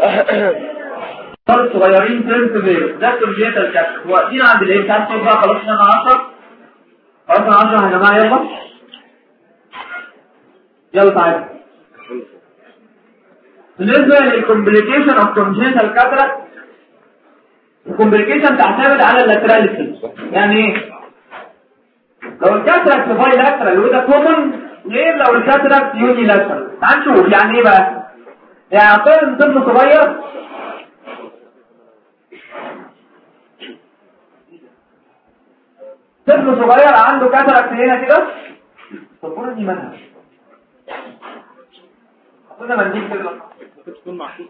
طب صغيرين ترم ده كونجيتال كاتراكت واقفين عند الايه بتاع الصوت بقى. خلاص احنا 10 خلاص 10 يا جماعه. يلا تعالوا. بالنسبه للكومبليكيشن اوف كونجيتال كاتراكت، الكومبليكيشن تعتمد على اللاتراليتي. يعني ايه؟ لو الكاتراكت باي لاترال وده كومن غير لو الكاتراكت يوني لاترال. تعال نشوف يعني ايه بقى. يعني طفل صغير عنده كاتراكت هنا كده. طب دي منها خدنا منديل كده تكون محطوطه.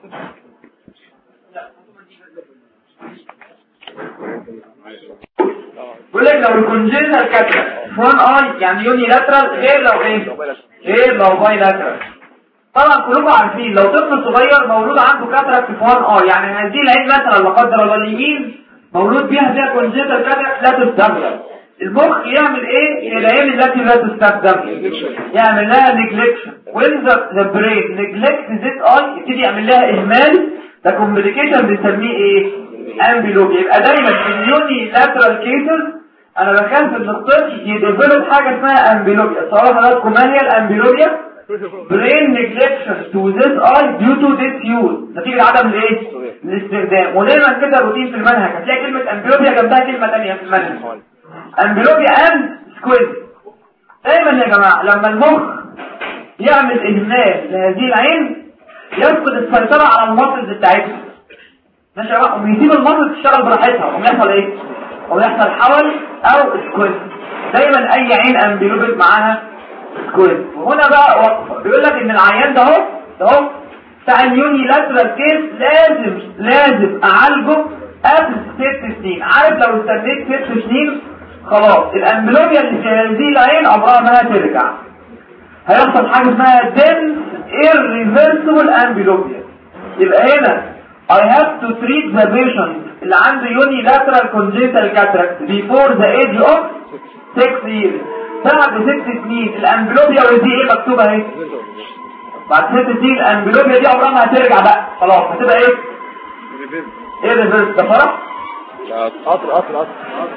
بقول لك لو الكونجنتال كاتراكت وان اي يعني يوني لاترال غير لو ايه؟ غير لو باي لاترال. طبعا كلكم عارفين لو طفل صغير مولود عنده كاتراكت في وان اي يعني هذه العين مثلا لا قدر الله اليمين مولود فيها كونجنتال كاتراكت لا تستخدم. المخ يعمل ايه العين التي لا تستخدم؟ يعمل لها نيجلكشن. when the brain neglects this eye يبتدي يعمل لها اهمال. ده كومبليكيشن بنسميه ايه؟ امبلوبيا. يبقى دايما في اليوني لاترال كيسز انا بخاف ان الطفل يديفلوب حاجه اسمها امبلوبيا. سؤال حضراتكم ما هي الامبلوبيا؟ brain neglection to this eye due to disuse نتيجه عدم الايه؟ الاستخدام. ودايما كده روتين في المنهج هتلاقي كلمه امبلوبيا جنبها كلمه ثانيه في المنهج امبلوبيا اند سكويز. دايما يا جماعه لما المخ يعمل اهمال لهذه العين يفقد السيطره على الماسلز بتاعتها ماشي يا جماعه ويسيب الماسلز تشتغل براحتها ويحصل ايه؟ ويحصل حول او سكويز. دايما اي عين امبلوبيك معاها سكويز. وهنا بقى وقفه بيقول لك ان العيان ده اهو بتاع اليوني لاترال كيس لازم اعالجه قبل 6 سنين. عارف لو استنيت 6 سنين خلاص الامبلوبيا اللي في هذه العين عمرها ما هترجع. هيحصل حاجه اسمها dense irreversible amblyopia. يبقى هنا I have to treat the patient اللي عنده unilateral congenital cataract before the age of 6 years. بعد 6 سنين الامبلوبيا ودي ايه مكتوبه اهي. بعد 6 سنين الامبلوبيا دي عمرها ما هترجع بقى خلاص هتبقى ايه؟ irreversible. ده فرح؟ قطر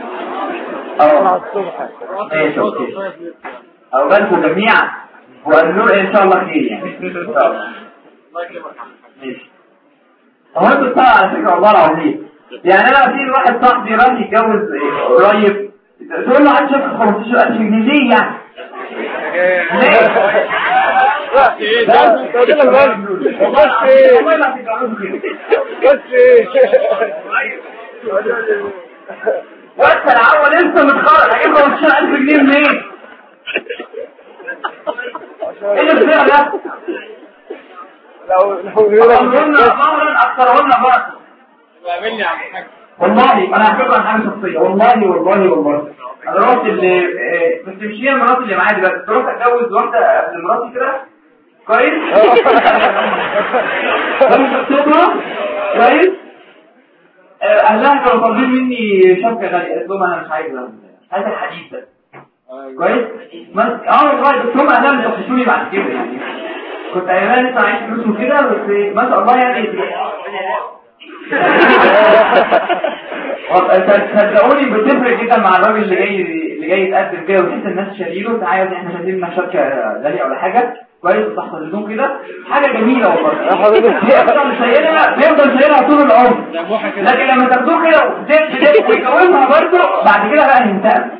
ماشي اوكي. اولا جميعا وقالوا ان شاء الله خير يعني ماشي. هو انتوا بتاع على فكره والله العظيم يعني انا في واحد صاحبي راح يتجوز قريب تقول له عايز 15000 جنيه ليه يعني؟ ليه؟ وانت العوض لسه متخرج هجيب 15000 جنيه منين؟ ايه اللي بيصير ده؟ لو قلنا اكثرهن بقى اعمل لي عم حاج والله انا هحكي لك عن حاجه شخصيه والله انا رحت اللي كنت مشيها مراتي اللي معايا دلوقتي رحت اتجوز واحده قبل مراتي كده كويس كويس اهلها كانوا طالبين مني شبكه غاليه قلت لهم انا مش عايزه الحديد ده كويس والله بس هم اهلها اللي بيخشوني بعد كده يعني كنت ايام لسه عايش فلوس وكده بس ما شاء الله يعني صدقوني بتفرق جدا مع الراجل اللي جاي يتقدم كده وتحس الناس شايله تعالى احنا شايلين لنا شبكه غاليه ولا حاجه كويس تحصل لهم كده حاجه جميله والله بيفضل شايلها طول العمر لكن لما تاخدوه كده ويتجوزها برضه بعد كده بقى ينتقم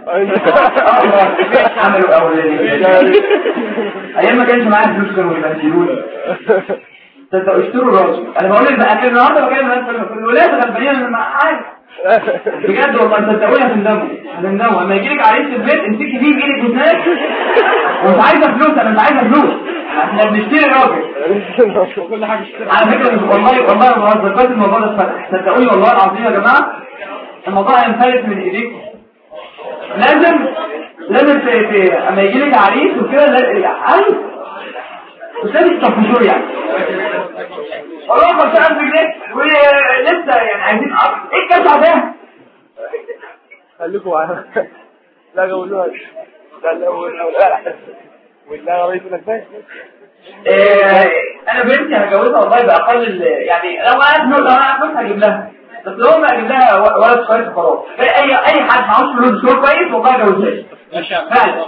عملوا اولاني ايام ما كانش معايا فلوس كانوا يبهدلوني تصدقوا اشتروا راجل انا بقول لك بقى النهارده بكلم الناس في الولاد غلبانين مع حاجه بجد والله صدقوني هتندموا لما يجي لك عريس في البيت امسكي فيه بايدك وسنانك ومش عايزه فلوس انا مش عايزه فلوس احنا بنشتري راجل كل حاجه على فكره والله ما بهزر بس الموضوع ده اتفتح صدقوني والله العظيم يا جماعه الموضوع هينفلت من ايديكم لازم اما يجي لك عريس وكده عريس مش لازم تطفشوه يعني والله 5000 جنيه ولسه يعني عايزين ايه الكسع ده خليكم معايا لا قولوها لا ولا رئيس النفاذ انا بنتي هجوزها والله باقل يعني لو انا فلوس هجيب لها، بس لو ما اجيب لها ولد كويس خلاص. اي حد معهوش فلوس دكتور كويس والله جوزها ما شاء الله. فعلا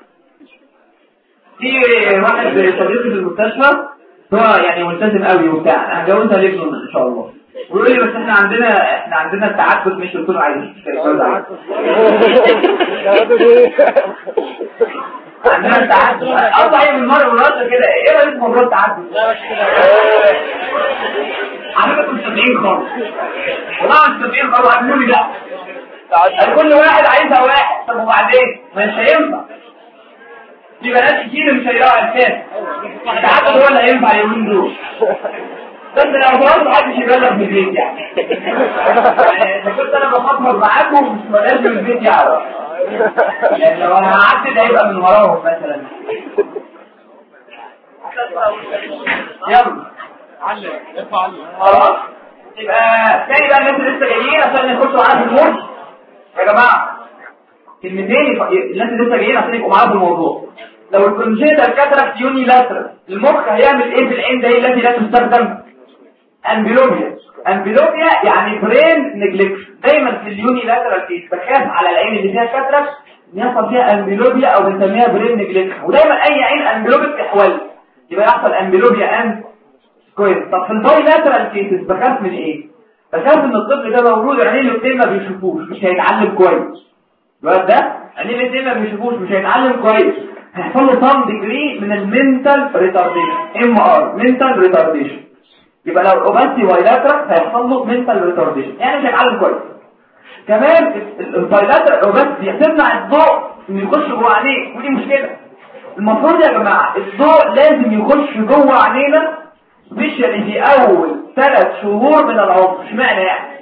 في واحد صديقي في المستشفى هو يعني ملتزم قوي وبتاع، انا هجوزها لابنه ان شاء الله، ويقول لي بس احنا عندنا التعدد مش قلت له عايز عندنا التعدد اضعي من مره وراسه كده. ايه رايك في موضوع التعدد؟ لا مش كده عارفه مش متفقين خالص والله، مش متفقين خالص. عارفين لي لا كل واحد عايزها واحد. طب وبعدين مش هينفع، في بنات كتير مش هيلاقوا اساس التعدد هو اللي هينفع اليومين دول. بس لو خلاص محدش يبلغ من البيت يعني اذا كنت انا بخاطر معاكم مش لازم البيت يعرف، يعني لو انا قعدت ده هيبقى من وراهم مثلا. يلا علم ارفع علم خلاص. يبقى تاني بقى الناس اللي لسه جايين عشان نخشوا معانا في الموضوع يا جماعه. كلمتين الناس اللي لسه جايين عشان يبقوا معانا في الموضوع. لو الكونجيتال كاتراكت يوني لاترال المخ هيعمل ايه في العين ده التي لا تستخدم؟ امبلوبيا يعني برين نجلكشن. دايما في اليوني لاترال كيس بخاف على العين اللي فيها كاتراكت ان يحصل فيها امبلوبيا او بنسميها برين نجلكشن، ودايما اي عين امبلوبيك تحول يبقى يحصل امبلوبيا اند كويس. طب في الباي لاترال كيسز بخاف من ايه؟ بخاف ان الطفل ده مولود عينيه الاثنين ما بيشوفوش مش هيتعلم كويس. الواد ده عينيه الاثنين ما بيشوفوش مش هيتعلم كويس، هيحصل له سام ديجري من المنتال ريتارديشن منتال ريتارديشن. يبقى لو الاوباسيتي بايلاترال هيحصل له منتال ريتارديشن يعني مش هيتعلم كويس. كمان البايلاترال اوباسيتي هتمنع الضوء انه يخش جوه عينيه، ودي مشكله. المفروض يا جماعه الضوء لازم يخش جوه عينينا سبيشالي في اول 3 شهور من العمر. اشمعنى يعني؟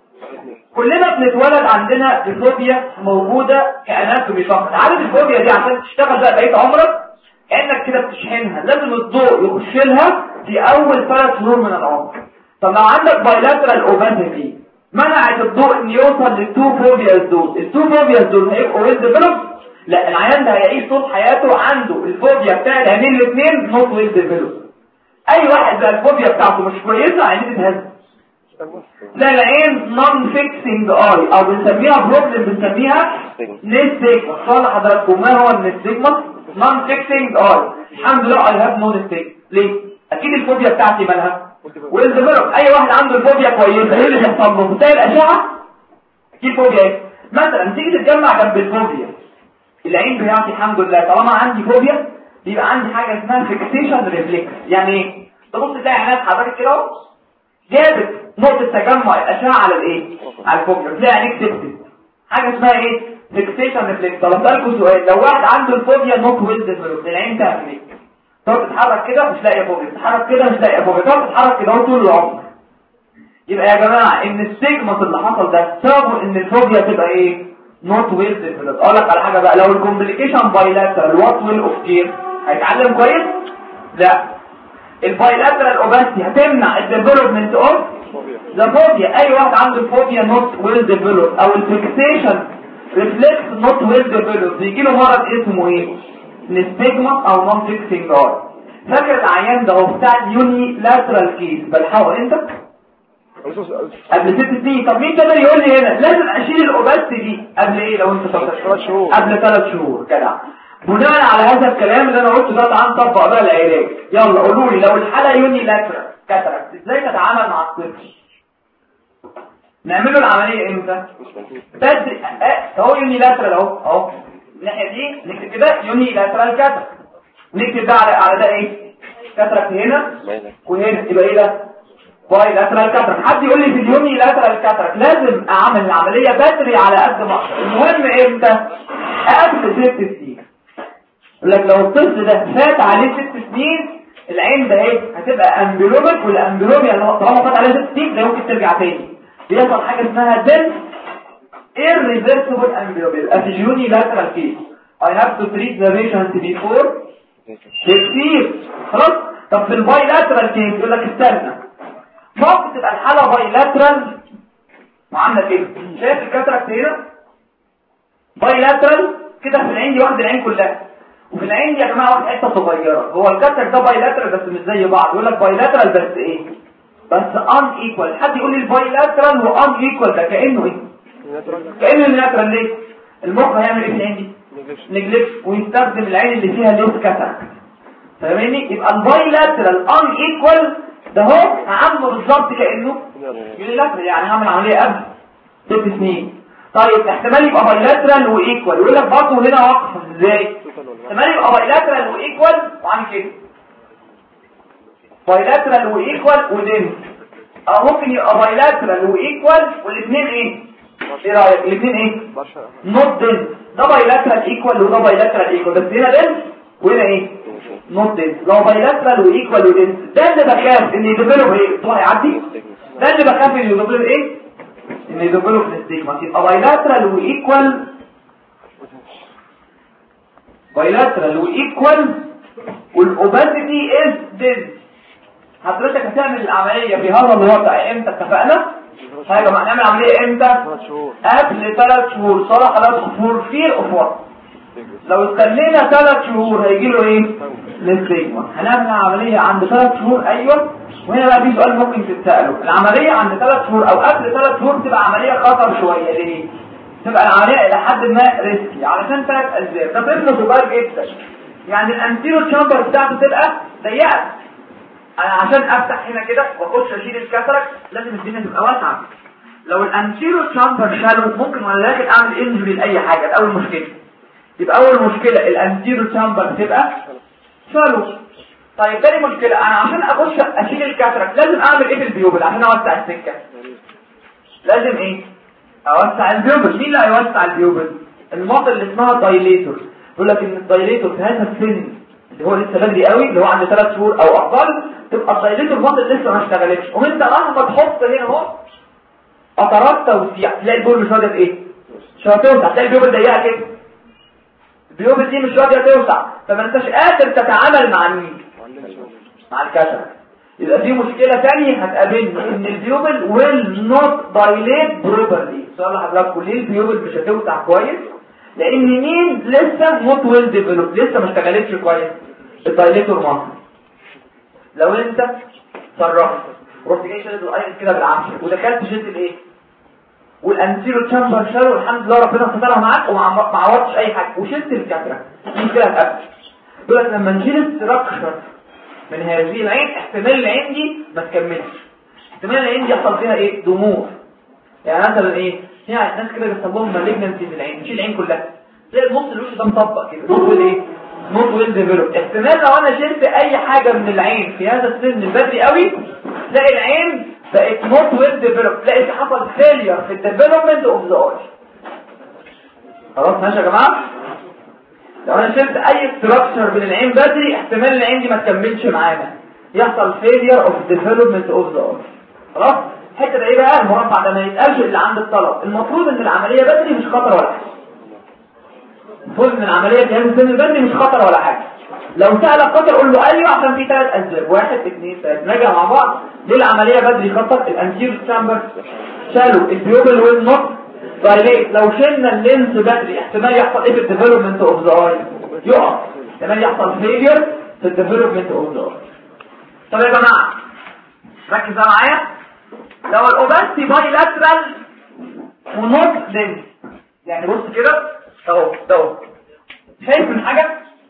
كلنا بنتولد عندنا الفوبيا موجوده كاناتومي فقط. عارف الفوبيا دي عشان تشتغل بقى بقيه عمرك كانك كده بتشحنها، لازم الضوء يخش لها في اول 3 شهور من العمر. طب لو عندك بايلاترال اوباسيتي منعت الضوء ان يوصل للتو فوبياز دول، التو فوبياز دول هيبقوا ويل ديفلوب؟ لا، العيان ده هيعيش طول حياته عنده الفوبيا بتاع العينين الاثنين نوت ويل ديفلوب. اي واحد بقى الفوبيا بتاعته مش كويسه عينيه تتهز. ده العين نون فيكسنج اي او بنسميها بروبلم بنسميها نستيجما. صالح حضراتكم ما هو النستيجما؟ نون فيكسنج اي. الحمد لله اي هاف نو نستيجما. ليه؟ اكيد الفوبيا بتاعتي مالها ويل ديفلوب. اي واحد عنده الفوبيا كويسه ايه اللي بيحصل له؟ بتلاقي الاشعه في فوبيا ايه؟ مثلا تيجي تتجمع جنب الفوبيا العين بتاعتي الحمد لله طالما عندي فوبيا بيبقى عندي حاجه اسمها فيكسيشن ريفلكس. يعني ايه؟ تبص تلاقي عينات حضرتك كده اهو جابت نقطه تجمع الاشعه على الايه؟ على الفوبيا، تلاقي عينيك ثبتت. حاجه اسمها ايه؟ فيكسيشن ريفلكس. طب اسالكم سؤال، لو واحد عنده الفوبيا نوت ويل ديفلوب العين تعمل ايه؟ تقعد تتحرك كده مش لاقيه فوبيا، تتحرك كده مش لاقيه فوبيا، تقعد تتحرك كده طول العمر. يبقى يا جماعه ان السيجما اللي حصل ده سببه ان الفوبيا تبقى ايه؟ نوت ويل ديفلوب. اقول لك على حاجه بقى، لو الكومبليكيشن بايلاترال وات ويل اوف كير هيتعلم كويس؟ لا. البايلاترال اوباسيتي هتمنع الديفلوبمنت اوف ذا فوبيا. اي واحد عنده الفوبيا نوت ويل ديفلوب او الفيكسيشن ريفلكس نوت ويل ديفلوب بيجي له مرض اسمه ايه؟ نستيجما او نون فيكسنج اي. فاكر العيان ده هو بتاع اليوني لاترال كيس بلحقه انت قبل 6 سنين. طب مين تقدر يقول لي هنا لازم اشيل الاوباسيتي دي قبل ايه؟ لو انت 3 شهور قبل 3 شهور كده. بناء على هذا الكلام اللي انا قلته ده تعال نطبق بقى العلاج. يلا قولوا لي لو الحاله يوني لاترال كاتراكت ازاي تتعامل مع الطفل؟ نعمل له العمليه امتى؟ بس اهو يوني لاترال اهو الناحيه دي نكتب كده يوني لاترال كاتراكت، نكتب ده على ده ايه؟ كاتراكت هنا وهنا يبقى ايه ده؟ باي لاترال كاتراكت. حد يقول لي في اليوني لاترال كاتراكت لازم اعمل العمليه بدري على قد ما اقدر. المهم امتى؟ قبل 6 سنين. يقول لك لو الطفل ده فات عليه 6 سنين العين ده ايه؟ هتبقى امبلوميك، والامبلوميا طالما فات عليه 6 سنين ده ممكن ترجع تاني. بيحصل حاجه اسمها ديل irreversible amblyopia at unilateral case. I have to treat the patient before 6 years. خلاص؟ طب في البايلاترال كيس يقول لك استنى ممكن تبقى الحاله بايلاترال وعامله كده. شايف الكاتراكت هنا؟ بايلاترال كده في العين دي واخد العين كلها، وفي العين دي يا جماعه واخد حته صغيره. هو الكاتراك ده بايلاترال بس مش زي بعض، يقول لك بايلاترال بس ايه؟ بس ان ايكوال. حد يقول لي البايلاترال وان ايكوال ده كانه ايه؟ كانه الناترال. ليه؟ المخ هيعمل ايه في العين دي؟ نجلكت ويستخدم العين اللي فيها ليس كاتراك. فاهمني؟ يبقى البايلاترال ان ايكوال ده هو عامله بالظبط كانه يونيلاترال، يعني هعمل عمليه قبل 6 سنين. طيب احتمال يبقى بايلاترال وايكوال، يقول لك برضه هنا واقف ازاي؟ احتمال يبقى بايلاترال وايكوال وعامل كده بايلاترال وايكوال ودنس، او ممكن يبقى بايلاترال وايكوال والاثنين ايه؟ ايه رايك؟ الاثنين ايه؟ نوت دنس. ده بايلاترال ايكوال وده بايلاترال ايكوال، بس هنا دنس وهنا ايه؟ نوت دنس. لو بايلاترال وايكوال ودنس ده اللي بخاف ان يديفلوب ايه؟ الطول هيعدي. ده اللي بخاف ان يديفلوب ايه؟ ان يديفلوب الاستيجما. يبقى بايلاترال وايكوال، بايلاترال وايكوال والاوباسيتي از دنس. حضرتك هتعمل العمليه في هذا الوضع امتى؟ اتفقنا؟ يا جماعه نعمل عمليه امتى؟ قبل 3 شهور. صراحه 3 شهور فير اوف وات. لو استنينا 3 شهور هيجي له ايه؟ الاستيجما. هنعمل عمليه عند 3 شهور. ايوه. وهنا بقى في سؤال ممكن تتساله، العمليه عند 3 شهور او قبل 3 شهور تبقى عمليه خطر شويه. ليه؟ تبقى العمليه الى حد ما ريسكي علشان 3 اسباب. ده طفل صغير جدا، يعني الانتيرو تشامبر بتاعته تبقى ضيقه. انا عشان افتح هنا كده واخش اشيل الكاتراك لازم الدنيا تبقى واسعه. لو الانتيرو تشامبر شالو ممكن وانا داخل اعمل انجري لاي حاجه. ده اول مشكله. يبقى اول مشكله الانتيرو تشامبر تبقى شالو. طيب تاني مشكله، انا عشان اخش اشيل الكاتراك لازم اعمل ايه في البيوبل عشان اوسع السكه؟ لازم ايه؟ اوسع البيوبل. مين اللي هيوسع البيوبل؟ الماطل اللي اسمها دايليتور. يقول لك ان الدايليتور في هذا السن اللي هو لسه بدري قوي، اللي هو عند 3 شهور او اقل، تبقى الدايليتور الماطل لسه ما اشتغلتش، وانت مهما تحط هنا اهو قطرات توسيع تلاقي البيوبل مش راضيه ايه؟ مش هتوسع. تلاقي البيوبل ضيقه كده، البيوبل دي مش راضيه توسع، فما انتش قادر تتعامل مع مين؟ مع الكاتراك. يبقى دي مشكله ثانيه هتقابلني، ان البيوبل ويل نوت دايليت بروبرلي. سؤال لحضراتكم، ليه البيوبل مش هتوسع كويس؟ لان مين لسه نوت ويل ديفلوب، لسه ما اشتغلتش كويس؟ الدايليتور ماسل. لو انت صرفت ورحت جاي شادد الايرس كده بالعافيه ودخلت شلت الايه والانتيرو تشامبر شالو، الحمد لله ربنا سترها معاك وما عوضتش اي حاجه وشلت الكاتراك، دي كده هتقفل. يقول لك لما نشيل الستراكشر من هذه العين احتمال العين دي ما تكملش، احتمال العين دي يحصل فيها ايه؟ دموع. يعني مثلا ايه؟ يعني الناس كده بيحصلهم مالجنسي في العين، نشيل العين كلها تلاقي النص الوش ده مطبق كده، نص ايه؟ نوت ويل ديفلوب. احتمال لو انا شلت اي حاجه من العين في هذا السن بدري قوي تلاقي العين بقت نوت ويل ديفلوب، تلاقي في حصل فيلير في الديفلوبمنت اوف ذا اي. خلاص ماشي يا جماعه؟ لو انا شلت اي ستراكشر من العين بدري احتمال العين دي ما تكملش معانا، يحصل فيلير اوف ديفلوبمنت اوف ذا اي. خلاص؟ الحته ده ايه بقى؟ المربع ده ما يتقالش اللي عند الطلب. المفروض ان العمليه بدري مش خطر ولا حاجه. المفروض ان العمليه في هذا السن البدري مش خطر ولا حاجه. لو سألك خطر قول له ايوه عشان في 3 اسباب. 1 2 3 نراجع مع بعض. ليه العمليه بدري خطر؟ الانتيرو تشامبر شالو، البيوبل ويل نوت دايليت. لو شلنا اللينس بدري احتمال يحصل ايه في الديفلوبمنت اوف ذا اي؟ يقف. احتمال يحصل فيلير في الديفلوبمنت اوف ذا اي. طب يا جماعه ركز معايا، لو الاوباستي بايلاترال ونوت لينس، يعني بص كده اهو ده شايف من حاجه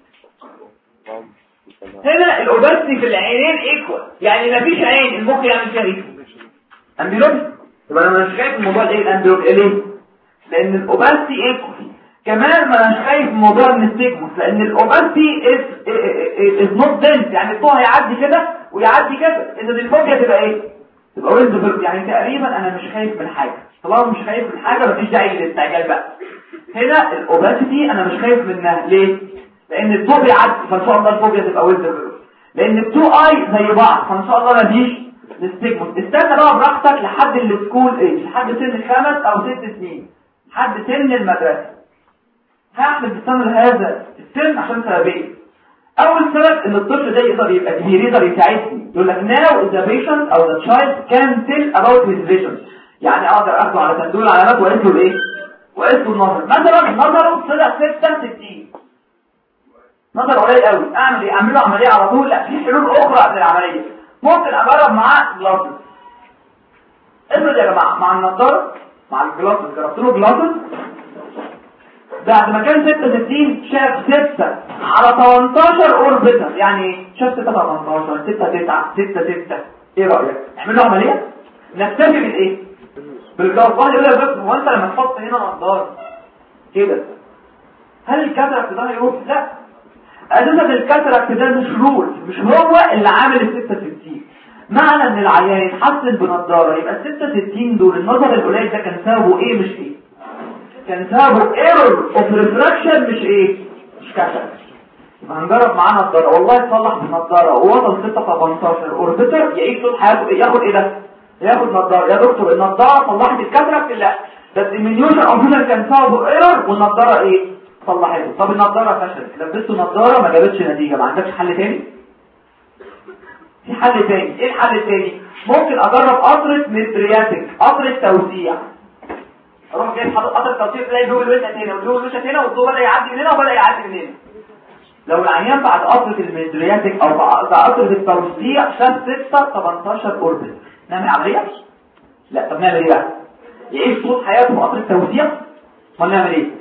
هنا الاوباستي في العينين ايكوال، يعني مفيش عين المخ يعمل فيها ايه؟ امبيلوبي. يبقى انا مش خايف من موضوع ايه الامبيلوبي. ليه؟ لان الاوباستي ايكوال. كمان ما انا خايف من موضوع النستيجموس لان الاوباستي از نوت دنس، يعني الضوء هيعدي كده ويعدي كده، اذا الفوبيا تبقى ايه؟ تبقى ويلد. يعني تقريبا انا مش خايف من حاجه. طالما مش خايف من حاجه مفيش داعي للاستعجال بقى. هنا الاوباسيتي انا مش خايف منها. ليه؟ لان الضوء بيعدي فان شاء الله الفوبيا تبقى ويلد. لان التو اي زي بعض فان شاء الله مفيش نستيجموس. استنى بقى براحتك لحد السكول ايج، لحد سن 5 أو 6 سنين، لحد سن المدرسه. هعمل بستمر هذا السن عشان سببين. اول سبب ان الطفل ده يقدر يبقى كبير، يقدر يساعدني. يقول لك now the patient او the child can tell about his vision، يعني اقدر اخده على تندول علامات وقلت له ايه؟ وقلت له النظر. مثلا نظره طلع 66 نظر قليل قوي، اعمل ايه؟ اعمل له عمليه على طول؟ لا، في حلول اخرى قبل العمليه. ممكن اجرب معاه جلاسز. افرض يا جماعه مع النضاره مع الجلاسز جربت له جلاسز بعد ما كان 66 شاف 6 على 18 اوربيتال، يعني شاف 6 على 18 6 9 6 6. ايه رايك؟ نعمل له عمليه؟ نكتفي بالايه؟ بالجلاسز. واحد يقول لي يا دكتور هو انت لما تحط هنا نضاره كده هل الكاتراكت ده هيروح؟ لا، اساسا الكاتراكت ده مش هو اللي عامل ال 66. معنى ان العيان يتحسن بنضاره يبقى ال 66 دول النظر القليل ده كان سببه ايه مش ايه؟ كان سببه ايرور اوف ريفراكشن مش ايه؟ مش كاتراكت. هنجرب معاه نضاره والله يتصلح بنضاره ووصل 6 18 اوربيتر يعيش طول حياته ياخد ايه ده؟ ياخد نضاره. يا دكتور النضاره صلحت الكاتراكت؟ لا، ده الديمينيوشن اوف كان سببه ايرور والنضاره ايه؟ صلحته. طب النضاره فشلت، لبسته نضاره ما جابتش نتيجه، ما عندكش حل تاني؟ في حل تاني. ايه الحل التاني؟ ممكن اجرب قطره مترياتيك، قطره توسيع. اروح جايب قطره توسيع تلاقي جوه الوجه هنا وجوه الوجه هنا والضوء بدا يعدي من هنا وبدا يعدي من هنا. لو العيان بعد قطره المترياتيك او بعد قطره التوسيع شاف 6 18 اوربت نعمل عمليه؟ لا. طب نعمل ايه بقى؟ يعيش طول حياته بقطره توسيع ولا نعمل ايه؟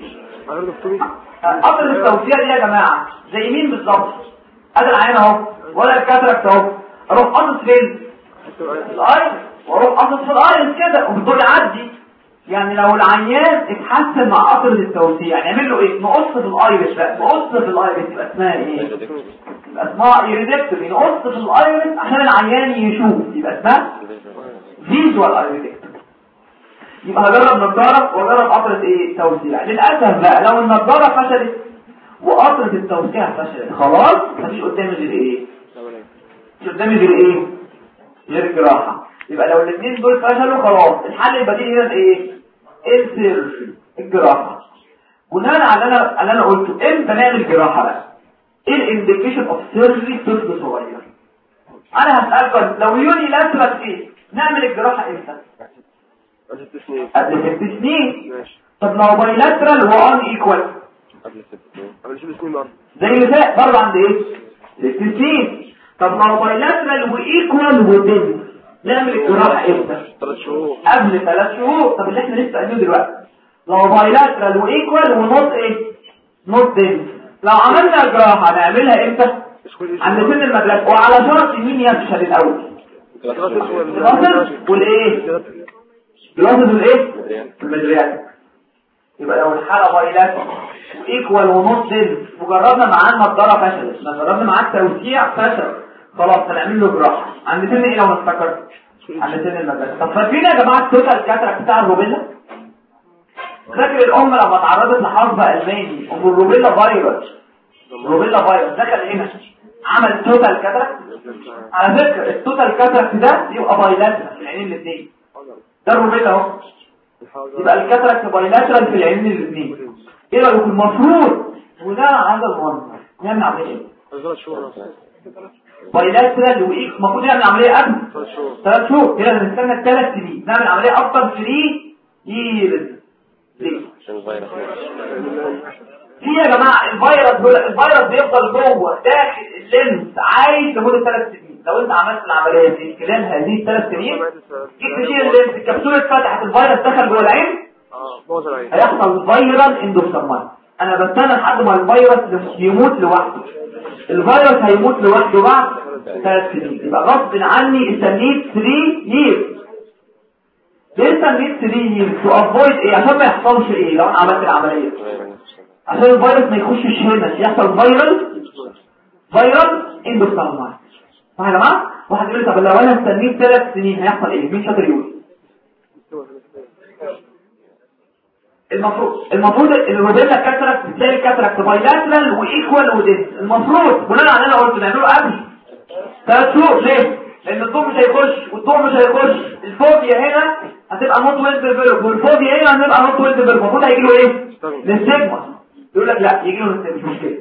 قطر التوسيع دي يا جماعة زي مين بالظبط؟ ادي العين اهو ولا الكاتراكت اهو. اروح قصص فين؟ الايرس، واروح قصص في الايرس كده وبتقول عدي. يعني لو العيان اتحسن مع قطر التوسيع نعمل له ايه؟ نقص في الايرس بقى. نقص في الايرس يبقى اسمها ايه؟ يبقى اسمها ايريدكتومي. نقص في الايرس عشان العيان يشوف يبقى اسمها فيجوال ايريدكتومي. يبقى هجرب نظارة واجرب قطرة ايه؟ توسيع. للأسف بقى لو النظارة فشلت وقطرة التوسيع فشلت خلاص مفيش قدامي غير ايه؟ مش قدامي غير ايه؟ غير الجراحة. يبقى لو الاثنين دول فشلوا خلاص الحل البديل هنا ايه؟ السيرجري، الجراحة. بناء على اللي انا قلته امتى نعمل جراحة بقى؟ ايه الانديكيشن اوف سيرجري طفل صغير؟ انا هسألكم لو يوني لاترال ايه؟ نعمل الجراحة امتى؟ قبل 6 سنين. قبل 6 سنين. طب لو بايلاترال وان ايكوال قبل 6 سنين. قبل 6 سنين برضه. زي اللي فات برضه عند ايه؟ 6 سنين. طب لو بايلاترال وايكوال ودين نعمل الجراحه امتى؟ 3 شهور. قبل 3 شهور. طب اللي احنا لسه قايلينه دلوقتي لو بايلاترال وايكوال ونوت ايه؟ نوت دين. لو عملنا الجراحه نعملها امتى؟ عند سن المدرسه. وعلى شرط مين يفشل الاول؟ الجلاسز والايه؟ جلاسز والايه؟ المدريات. يبقى لو الحاله بايلاترال ايكوال ونص دين وجربنا معاه النضاره فشلت، جربنا معاه التوسيع فشل، خلاص هنعمل له جراحه. عند سن ايه لو نفتكر؟ عند سن المدرسه. طب فاكرين يا جماعه التوتال كاتراكت بتاع الروبيلا؟ فاكر الام لما اتعرضت لحرب الماني والروبيلا فيروس، الروبيلا فيروس دخل هنا عمل توتال كاتراكت؟ على فكره التوتال كاتراكت ده يبقى بايلاترال العينين الاثنين. ده الروبيلا اهو. يبقى الكاتراكت بايلاترال في العينين الاثنين. ايه رايكم؟ المفروض وده هذا المنظر نعمل عمليه 3 شهور. بايلاترال وايه؟ المفروض نعمل عمليه قبل 3 شهور. كده هنستنى 3 سنين نعمل عمليه افضل 3 ييرز. ليه؟ عشان الفيروس. في يا جماعه الفيروس بيفضل جوه داخل اللينس عايش لمده 3 سنين. لو انت عملت العمليه في خلال هذه 3 سنين جيت تشيل اللينس الكبسوله اتفتحت الفيروس دخل جوه العين بوظ العين هيحصل فيرال اندوسرمال. انا بستنى لحد ما الفيروس يموت لوحده. الفيروس هيموت لوحده بعد 3 سنين. يبقى غصب عني استنيت 3 ييرز. ليه استنيت 3 ييرز؟ تو افويد ايه؟ عشان ما يحصلش ايه لو انا عملت العمليه؟ عشان الفيروس ما يخشش هنا يحصل فيرال اندوسرمال. صح يا جماعه؟ واحد يقول لي طب لو انا استنيت 3 سنين هيحصل ايه؟ مين شاطر يقول؟ المفروض الروبيلا كاتراكت بتلاقي الكاتراكت بايلاترال وايكوال وديس. المفروض بناء على اللي انا قلته نعمله قبل 3 شهور. ليه؟ لان الضوء مش هيخش والضوء مش هيخش. الفوبيا هنا هتبقى نوت ويل ديفلوب والفوبيا هنا هتبقى نوت ويل ديفلوب. المفروض هيجي له ايه؟ للسيجما. يقول لك لا يجي له للسيجما مش مشكله.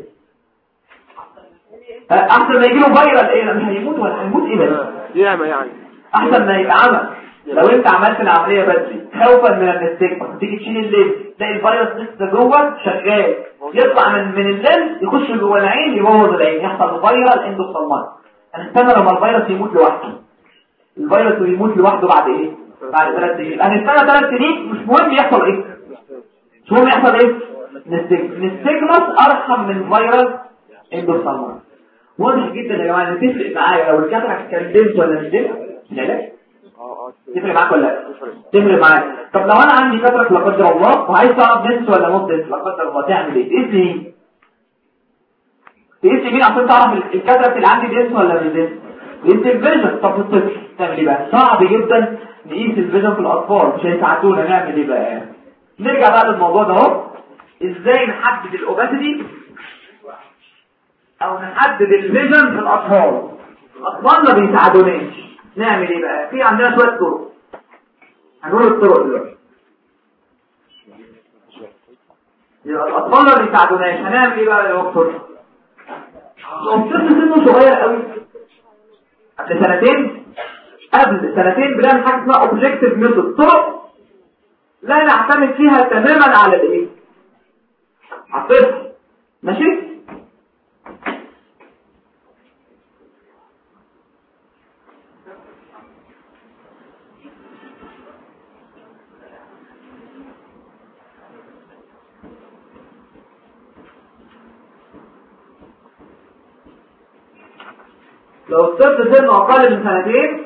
احسن ما يجي له فيرال ايه؟ مش هيموت ولا هيموت ايه بس ياما يعني. احسن ما يبقى عمل. لو انت عملت العمليه بدري خوفا من الاستيجما تيجي تشيل الليل تلاقي الفيروس لسه جوه شغال يطلع من الليل يخش جوه العين يبوظ العين، يحصل فيرال اندوسالمايت. هنستنى لما الفيروس يموت لوحده. الفيروس يموت لوحده بعد ايه؟ بعد 3 سنين. هنستنى 3 سنين مش مهم يحصل ايه؟ مش مهم يحصل ايه؟ نستجمس ارحم من فيرال اندوسالمايت. واضح جدا يا جماعه. تفرق معايا لو الكاتراكت كان دنس ولا مش دنس؟ العلاج تفرق معاك ولا لا؟ تفرق معاك. طب لو انا عندي كاتراكت لا قدر الله وعايز اعرف دنس ولا مش دنس لا قدر الله، تعمل ايه؟ تقيس مين؟ تقيس مين عشان تعرف الكاتراكت اللي عندي دنس ولا مش دنس؟ تقيس الفيجن. طب في الطفل تعمل ايه بقى؟ صعب جدا نقيس الفيجن في الاطفال، مش هيساعدونا. نعمل ايه بقى؟ نرجع بقى للموضوع ده اهو. ازاي نحدد الاوباسيتي او نحدد الفيجن في الاطفال؟ الاطفال ما بيساعدوناش. نعمل ايه بقى؟ في عندنا شويه طرق. هنقول الطرق دلوقتي. يبقى الاطفال ما بيساعدوناش، هنعمل ايه بقى يا دكتور؟ لو الطفل سنه صغير قوي قبل سنتين بنعمل حاجه اسمها اوبجكتيف ميثود. طرق لا نعتمد فيها تماما على الايه؟ على الطفل. ماشي؟ لو الطفل سنه اقل من 2 سنين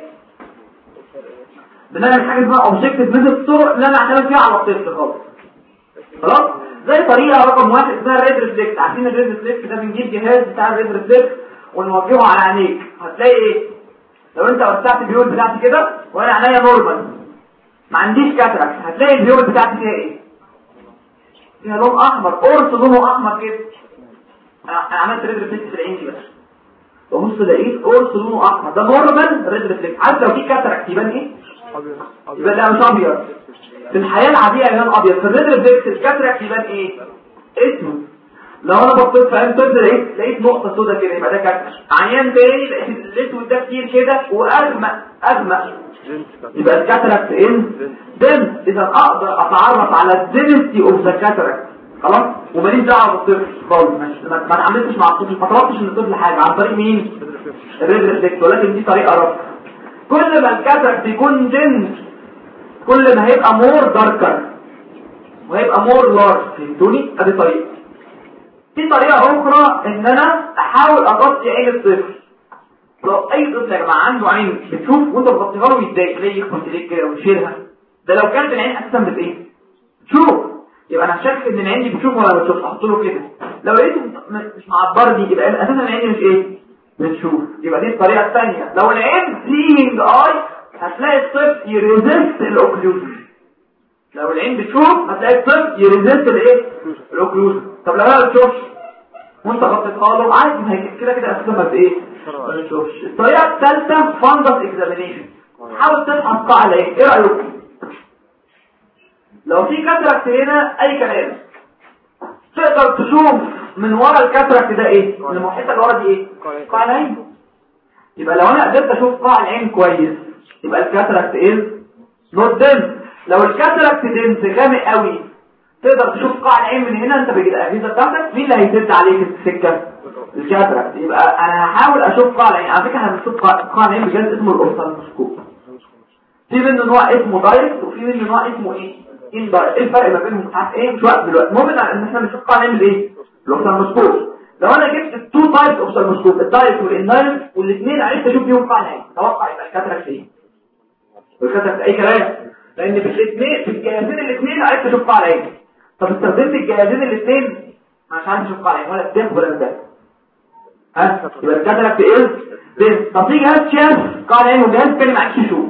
بنعمل حاجه اسمها اوبجكتيف ميثود. طرق لا نعتمد فيها على الطفل خالص. خلاص؟ زي طريقه رقم 1 اسمها الريد ريفلكس. عارفين الريد ريفلكس ده؟ بنجيب جهاز بتاع الريد ريفلكس ونوجهه على عينيك. هتلاقي ايه؟ لو انت وسعت البيول بتاعتي كده وانا عينيا نورمال ما عنديش كاتراكت، هتلاقي البيول بتاعتي فيها ايه؟ فيها لون احمر، قرص لونه احمر كده. انا عملت ريد ريفلكس في العين دي بس وبص لقيت قرص لونه احمر، ده نورمال ريد ريفلكس. عارف لو في كاتراكت يبان ايه؟ يبقى ده مش ابيض. في الحياه العاديه يبان ابيض. في الريد ريفلكس الكاتراكت يبان ايه؟ اسود. لو انا بصيت في عين طفل لقيت نقطه سوداء كده يبقى ده كاتراكت. عيان تاني لقيت الاسود ده كتير كده واغمق يبقى الكاتراكت ايه؟ دنس. اذا اقدر اتعرف على الدنسيتي اوف ذا كاتراكت. خلاص؟ وماليش دعوه بالطفل خالص. ما اتعاملتش مع الطفل، ما طلبتش من الطفل حاجه عن طريق مين؟ الريد ريفلكس. ولكن دي طريقه رفض. كل ما الكاتراكت يكون دنس كل ما هيبقى مور داركر وهيبقى مور لارج. فهمتوني؟ ادي طريقه. في طريقه اخرى ان انا احاول اغطي عين الطفل. لو اي طفل يا جماعه عنده عين بتشوف وانت بتغطيها له يتضايق، ليه يخبط ليك كده ويشيلها؟ ده لو كانت العين اساسا ايه؟ شوف. يبقى انا شاك ان العين دي بتشوف ولا ما بتشوفش، احط له كده. لو لقيته مش معبرني يبقى اساسا العين مش ايه؟ بتشوف. يبقى دي الطريقه الثانيه. لو العين سينج اي هتلاقي الطفل يريزست الاوكلوجن. لو العين بتشوف هتلاقي الطفل يريزست الايه؟ الاوكلوجن. طب لو ما بتشوفش وانت غطيتها له عادي، ما هي كده كده اساسا ما بايه؟ ما بتشوفش. الطريقه الثالثه فاندس اكزامينيشن. حاول تفحص قاع العين. ايه رايكم؟ لو في كاتراكت هنا اي كلام تقدر تشوف من ورا الكاتراكت ده ايه؟ من المحيطه اللي ورا دي ايه؟ قاع العين. يبقى لو انا قدرت اشوف قاع العين كويس يبقى الكاتراكت ايه؟ نوت دنس. لو الكاتراكت دنس غامق قوي تقدر تشوف قاع العين من هنا. انت بالاجهزه بتاعتك مين اللي هيسد عليك السكه؟ الكاتراكت. يبقى انا هحاول اشوف قاع العين. على فكره احنا بنشوف قاع العين بجد اسمه الاوفثالموسكوب. في منه نوع اسمه دايركت وفي منه نوع اسمه ايه؟ اندايركت. ايه الفرق ما بينهم؟ عارف ايه؟ مش وقت دلوقتي. المهم ان احنا بنشوف قاع العين بايه؟ الاوفثالموسكوب. لو انا جبت التو تايبس اوفثالموسكوب الدايركت والاندايركت والاثنين عرفت اشوف بيهم قاع العين، توقع يبقى الكاتراكت ايه؟ الكاتراكت اي كلام. لان في الاثنين في الجهازين الاثنين عرفت اشوف قاع العين. طب استخدمت الجهازين الاثنين مش عارف اشوف قاع العين ولا الدم ولا الدم. ها؟ يبقى الكاتراكت ايه؟ طب في جهاز شاف قاع العين وجهاز تاني ما عادش يشوف.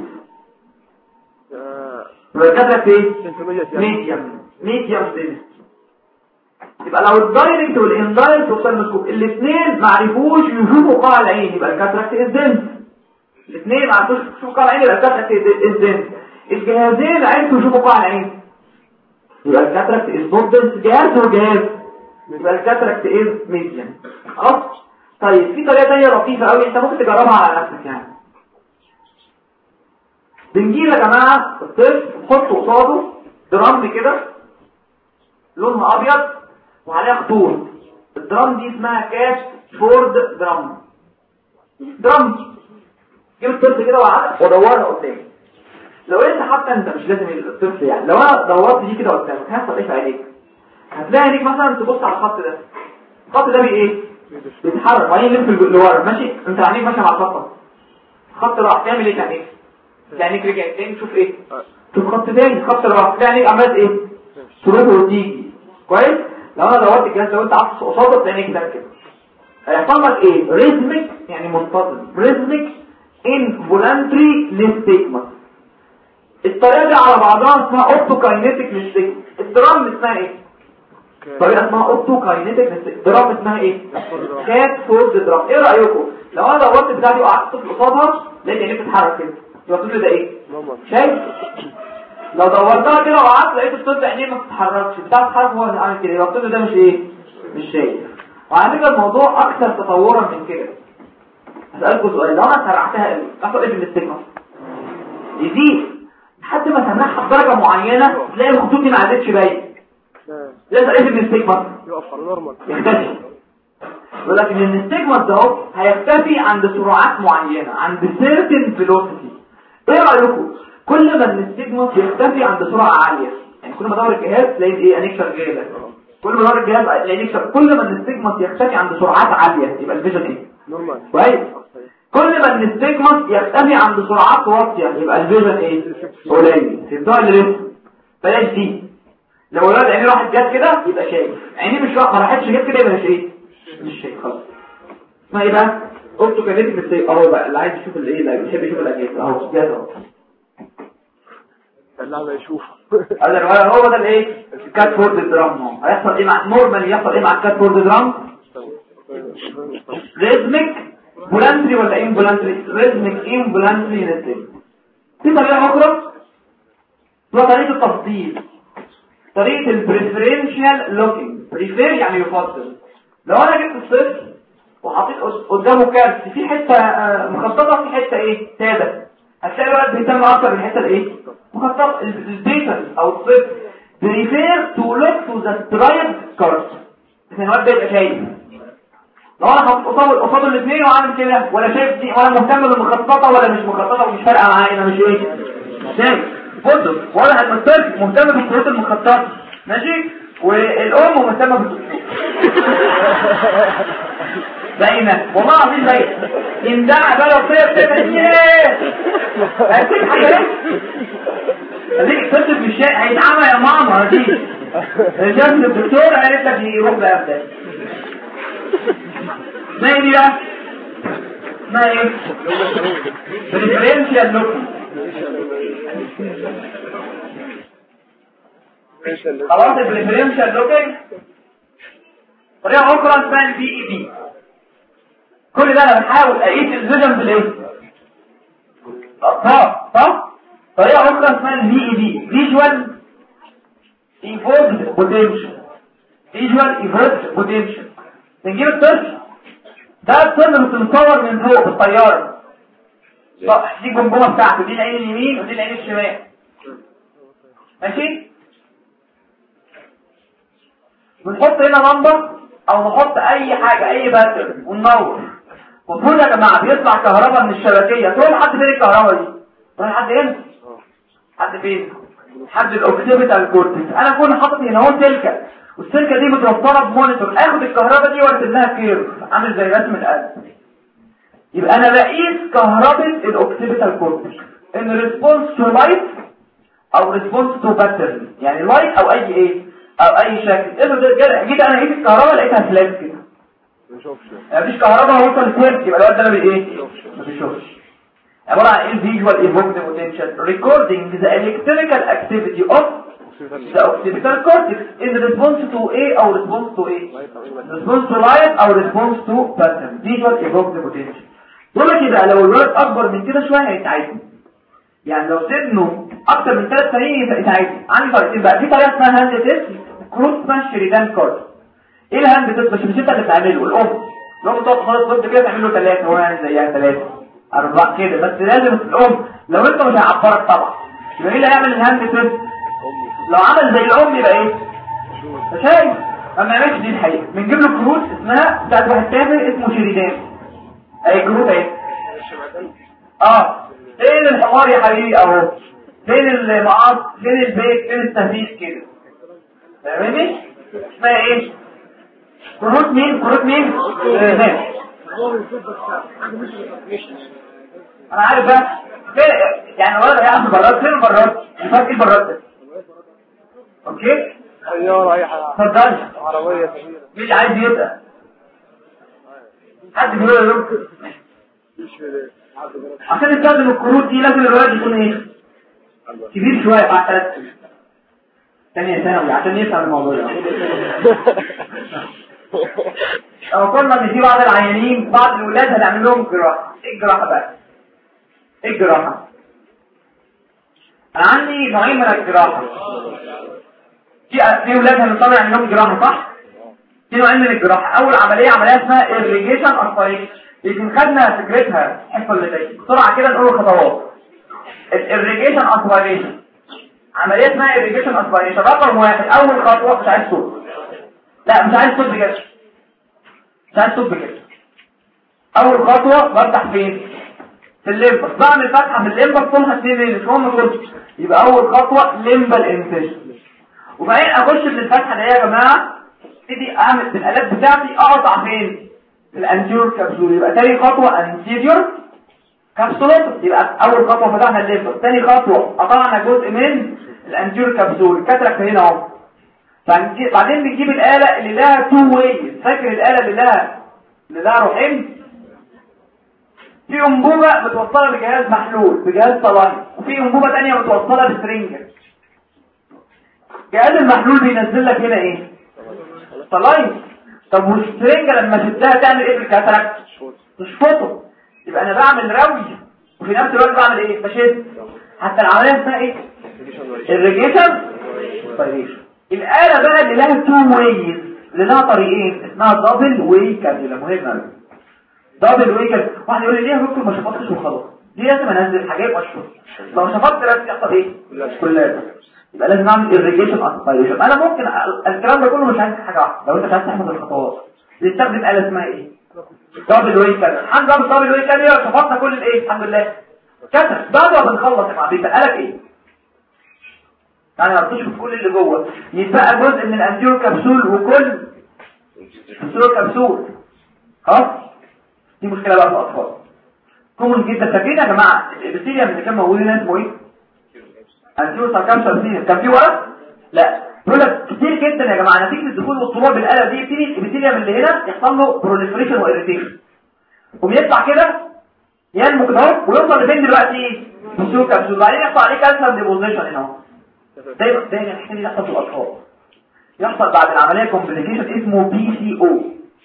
يبقى الكاتراكت ايه؟ ميديوم دنس. يبقى لو الدايركت والاندايركت اوفثالموسكوب الاثنين ما عرفوش يشوفوا قاع العين يبقى الكاتراكت دنس. الاثنين ما عرفوش يشوفوا قاع العين يبقى الكاتراكت دنس. الجهازين عرفوا يشوفوا قاع العين يبقى الكاتراكت نوت دنس. جهاز وجهاز يبقى الكاتراكت ميديوم. خلاص؟ طيب في طريقه ثانيه لطيفه قوي انت ممكن تجربها على نفسك. يعني بنجيب يا جماعه الطفل نحطه قصاده درام كده لونها ابيض وعليها خطوط. الدرام دي اسمها كاش فورد درام. جيب الطفل كده وقعدها ودورها قدامي. لو انت حتى انت مش لازم الطفل يعني، لو انا دورت دي كده قدامك هيحصل ايه في عينيك؟ هتلاقي عينيك مثلا تبص على الخط ده. الخط ده بايه؟ بيتحرك وبعدين يلف لورا ماشي. انت عينيك ماشيه مع الخط. الخط راح تعمل ايه عينيك؟ عينيك رجعت تاني تشوف ايه؟ شوف خط تاني. خط راح عينيك عملت ايه؟ تروح وتيجي. كويس؟ لو انا دورت الجهاز لو انت عاطس قصاده عينيك ده كده هيحصل لك ايه؟ ريزميك يعني منتظم. ريزميك انفولانتري نستيجما. الطريقه دي على بعضها اسمها اوتوكاينيتيك نستيجما. الدرام اسمها ايه؟ طريقه اسمها اوتوكاينيتيك نستيجما. الدرام اسمها ايه؟ كات فورد درام. ايه رايكم لو انا دورت بتاعتي وقعدت قصادها لقيت عينيك بتتحرك كده يبقى الطفل ده ايه؟ شايف؟ لو دورتها كده وقعدت لقيت الطفل عينيه ما بتتحركش. بتاع الحركه هو اللي عامل كده يبقى الطفل ده مش ايه؟ مش شايف. وعلى فكره الموضوع اكثر تطورا من كده. هسألكوا سؤال، لو انا سرعتها قوي احصل ايه في الاستجمة؟ يزيد لحد ما سمعها بدرجه معينه تلاقي الخطوط دي ما عادتش باينه. لازم ايه في الاستجمة؟ يقف على نورمال يختفي. ولكن الاستجمة ده اهو هيختفي عند سرعات معينه، عند certain velocity. ايه رايكم كل ما الاستجمة يختفي عند سرعه عاليه، يعني كل ما دور الجهاز تلاقي ايه انيكشر جاي ده، كل ما دور الجهاز تلاقي انيكشر. كل ما الاستجمة يختفي عند سرعات عاليه يبقى الفيجن ايه؟ نورمال. كويس. كل ما الاستجمة يختفي عند سرعات واطيه يبقى الفيجن ايه؟ قليل. في الضوء اللي بلاش دي. لو الولد عينيه راحت جت كده يبقى شايف، عينيه مش ما راحتش جت كده يبقى مش ايه؟ مش شايف خالص. اسمها ايه بقى؟ اوتوكاينيتيك نستيجما. اهو بقى اللي عايز يشوف الايه اللي بيحب يشوف الاجهزه اهو جاهز اهو. اللعبه يشوف هذا هو ده الايه؟ الكات فورد درام. هيحصل ايه مع نورمال؟ يحصل ايه مع الكات فورد درام؟ ريزميك فولانتري ولا انفولانتري؟ ريزميك انفولانتري نستيجما. في طريقه اخرى هو طريقه التفضيل، طريقه البريفرنشال لوكينج. بريفير يعني يفضل. لو انا جبت الصفر وحطيت قدامه كارت في حته مخططه في حته ايه ساده، هتلاقي الولد بيهتم اكتر بالحته الايه مخططه. البيتر او الصفر بريفير تو لوك تو ذا سترايب كارت عشان الولد يبقى شايف. لو انا حاطط قصاد الاثنين وعامل كده ولا شايف دي ولا مهتم بالمخططه ولا مش مخططه ومش فارقه معايا انا مش ايه شايف برضه ولا هتمثل مهتم بالكروت المخططه ماشي والام مهتمه بالدكتور باينه والله العظيم باينه يندع بقى لو طيب ايه هتك حاجه اديك كتبت في الشيء هيتعمى يا ماما دي جنب الدكتور قالت لك يروح بقى ده ما هي دي بقى ما ايه بريفرنشال لوكينج. خلاص البريفرنشال لوكينج. طريقه اخرى اسمها البي اي بي. كل ده انا بحاول اقيس الفيجن بالايه صح. طريقه اخرى اسمها البي اي بي فيجوال ايفوكد بوتنشال. بنجيب الطفل ده الطفل متصور من فوق بالطياره صح. دي الجمجمه بتاعته، دي العين اليمين ودي العين الشمال ماشي. بنحط هنا لمبه او نحط اي حاجه اي باترن وننور. المفروض يا جماعه بيطلع كهرباء من الشبكيه تروح لحد فين الكهرباء دي؟ تروح لحد هنا. حد فين؟ حد الاوكسيبيتال كورتكس. انا اكون حاطط هنا اهو سلكه والسلكه دي متوصله بمونيتور اخد الكهرباء دي وارسم لها كيرف عامل زي رسم القلب. يبقى انا بقيس كهرباء الاوكسيبيتال كورتكس ان ريسبونس تو لايت او ريسبونس تو باترن، يعني لايت او اي ايه او اي شكل. جيت انا قيس الكهرباء لقيتها فلات كده مفيش كهرباء وصل سيرت يبقى الوقت ده بايه ما بيشوفش. عباره عن ايه فيجوال ايفوكد بوتنشال ريكوردينج ذا الكتريكال اكتيفيتي اوف ذا اوكسيبيتال كورتكس ان ريسبونس تو ايه او ريسبونس تو ايه ريسبونس تو لايت او ريسبونس تو باترن. فيجوال ايفوكد بوتنشال دول كده. لو الولد اكبر من كده شويه هيتعدي، يعني لو سنه اكتر من 3 سنين يتعدي. عندي طريقتين بقى. في طريقه اسمها هاند تيست كروس شريدان كارد. ايه الهاند تيست؟ مش انت اللي بتعمله، الام تقعد خالص ضد كده تعمل له 3 هو يعني زيها 3 4 كده بس لازم الام. لو انت مش هيعبرك طبعا يبقى ايه اللي هيعمل الهاند تيست؟ لو عمل زي الام يبقى ايه شايف. ما نعملش دي الحقيقه، بنجيب له كروت اسمها بتاعت واحد تافه اسمه شريدان. اي كروت اهي. فين الحمار يا حبيبي اهو، فين المقص، فين البيت، فين التهديد كده، فاهمني؟ اسمها ايه؟ كروت مين؟ كروت مين؟ انا عارف بقى يعني ولا يعمل براد، فين البراد؟ الفرق البراد ده اوكي؟ طيارة اي حاجة، اتفضل. عربية كبيرة، مش عايز يبقى حد بيقول له عشان يستخدم الكروت دي لازم الولد يكون ايه؟ كبير شويه بعد 3 سنين ثانيه ثانوي عشان يفهم الموضوع ده. لو قلنا ان في بعض العيانين بعض الولاد هنعمل لهم جراحه. ايه الجراحه بقى؟ ايه الجراحه؟ انا عندي نوعين من الجراحه. في ولاد هنضطر نعمل لهم جراحه صح؟ في نوعين من الجراحه. اول عمليه اسمها irrigation aspiration، يمكن خدنا فكرتها الحصه اللي فاتت. بسرعه كده نقول الخطوات. irrigation aspiration عمليه اسمها irrigation aspiration. رقم 1 اول خطوه مش عايز صوت، لا مش عايز صوت بجد، مش عايز صوت بجد. اول خطوه بفتح فين؟ في الليمبر. بعمل فتحه في الليمبر طولها 2 مللي مش هم دول. يبقى اول خطوه ليمبال انفيشن. وبعدين اخش من الفتحه دي يا جماعه ابتدي اعمل بالالات بتاعتي اقطع فين؟ الانتيريور كابسول. يبقى تاني خطوه انتيريور كابسولوت. يبقى اول خطوه فتحنا الليمبر، تاني خطوه قطعنا جزء من الانتيريور كابسول. الكاتراك هنا اهو. بعدين بنجيب الاله اللي لها 2 واي. فاكر الاله اللي لها روحين؟ في انبوبه متوصله بجهاز محلول بجهاز صلاحي، وفي انبوبه ثانيه متوصله بسترنجر. جهاز المحلول بينزل لك هنا ايه؟ صلاحي. طب والسترنجر لما شدها تعمل ايه في الكاتراك؟ تشفطه. يبقى انا بعمل روي وفي نفس الوقت بعمل ايه؟ بشد. حتى العمليه اسمها ايه؟ irrigation aspiration. الآلة بقى اللي لها 2 ways، اللي لها طريقين، اسمها دبل واي كابسوله. مهمه دبل واي كابسوله. واحد يقول لي ليه ممكن ما شفطتش وخلاص؟ دي لازم انزل حاجات واشفط. لو شفطت لازم يحصل ايه؟ كلها. يبقى لازم اعمل irrigation aspiration. انا ممكن الكلام ده كله مش عايز حاجه واحده. لو انت مش عايز تحفظ الخطوات بنستخدم آلة اسمها ايه؟ دبل واي كابسوله. الحمد لله دبل واي كابسوله شفطنا كل الايه؟ الحمد لله كتر. بعد ما بنخلص يا جماعه بيبقى لك ايه؟ يعني هتشوف كل اللي جوه. يتبقى جزء من الانتيريور كبسول وكل انتيريور كبسول. خلاص دي مشكله بقى في الاطفال كومن جدا. فاكرين يا جماعه الابيثيليوم اللي كان موجود هنا اسمه ايه؟ انتيريور ساركامشال. كان في ورق؟ لا. بيقول لك كتير جدا يا جماعه نتيجه الدخول والطلوع بالآلة دي يبتدي الابيثيليوم اللي هنا يحصل له بروليفريشن وإيريتيشن، وبيطلع كده ينمو كده اهو ويوصل لفين دلوقتي؟ انتيريور كبسول. بعدين يحصل عليه كالسيوم ديبوزيشن هنا اهو. دايما الحكايه دي يحصل في الاطفال. يحصل بعد العمليه كومبليكيشن اسمه PCO،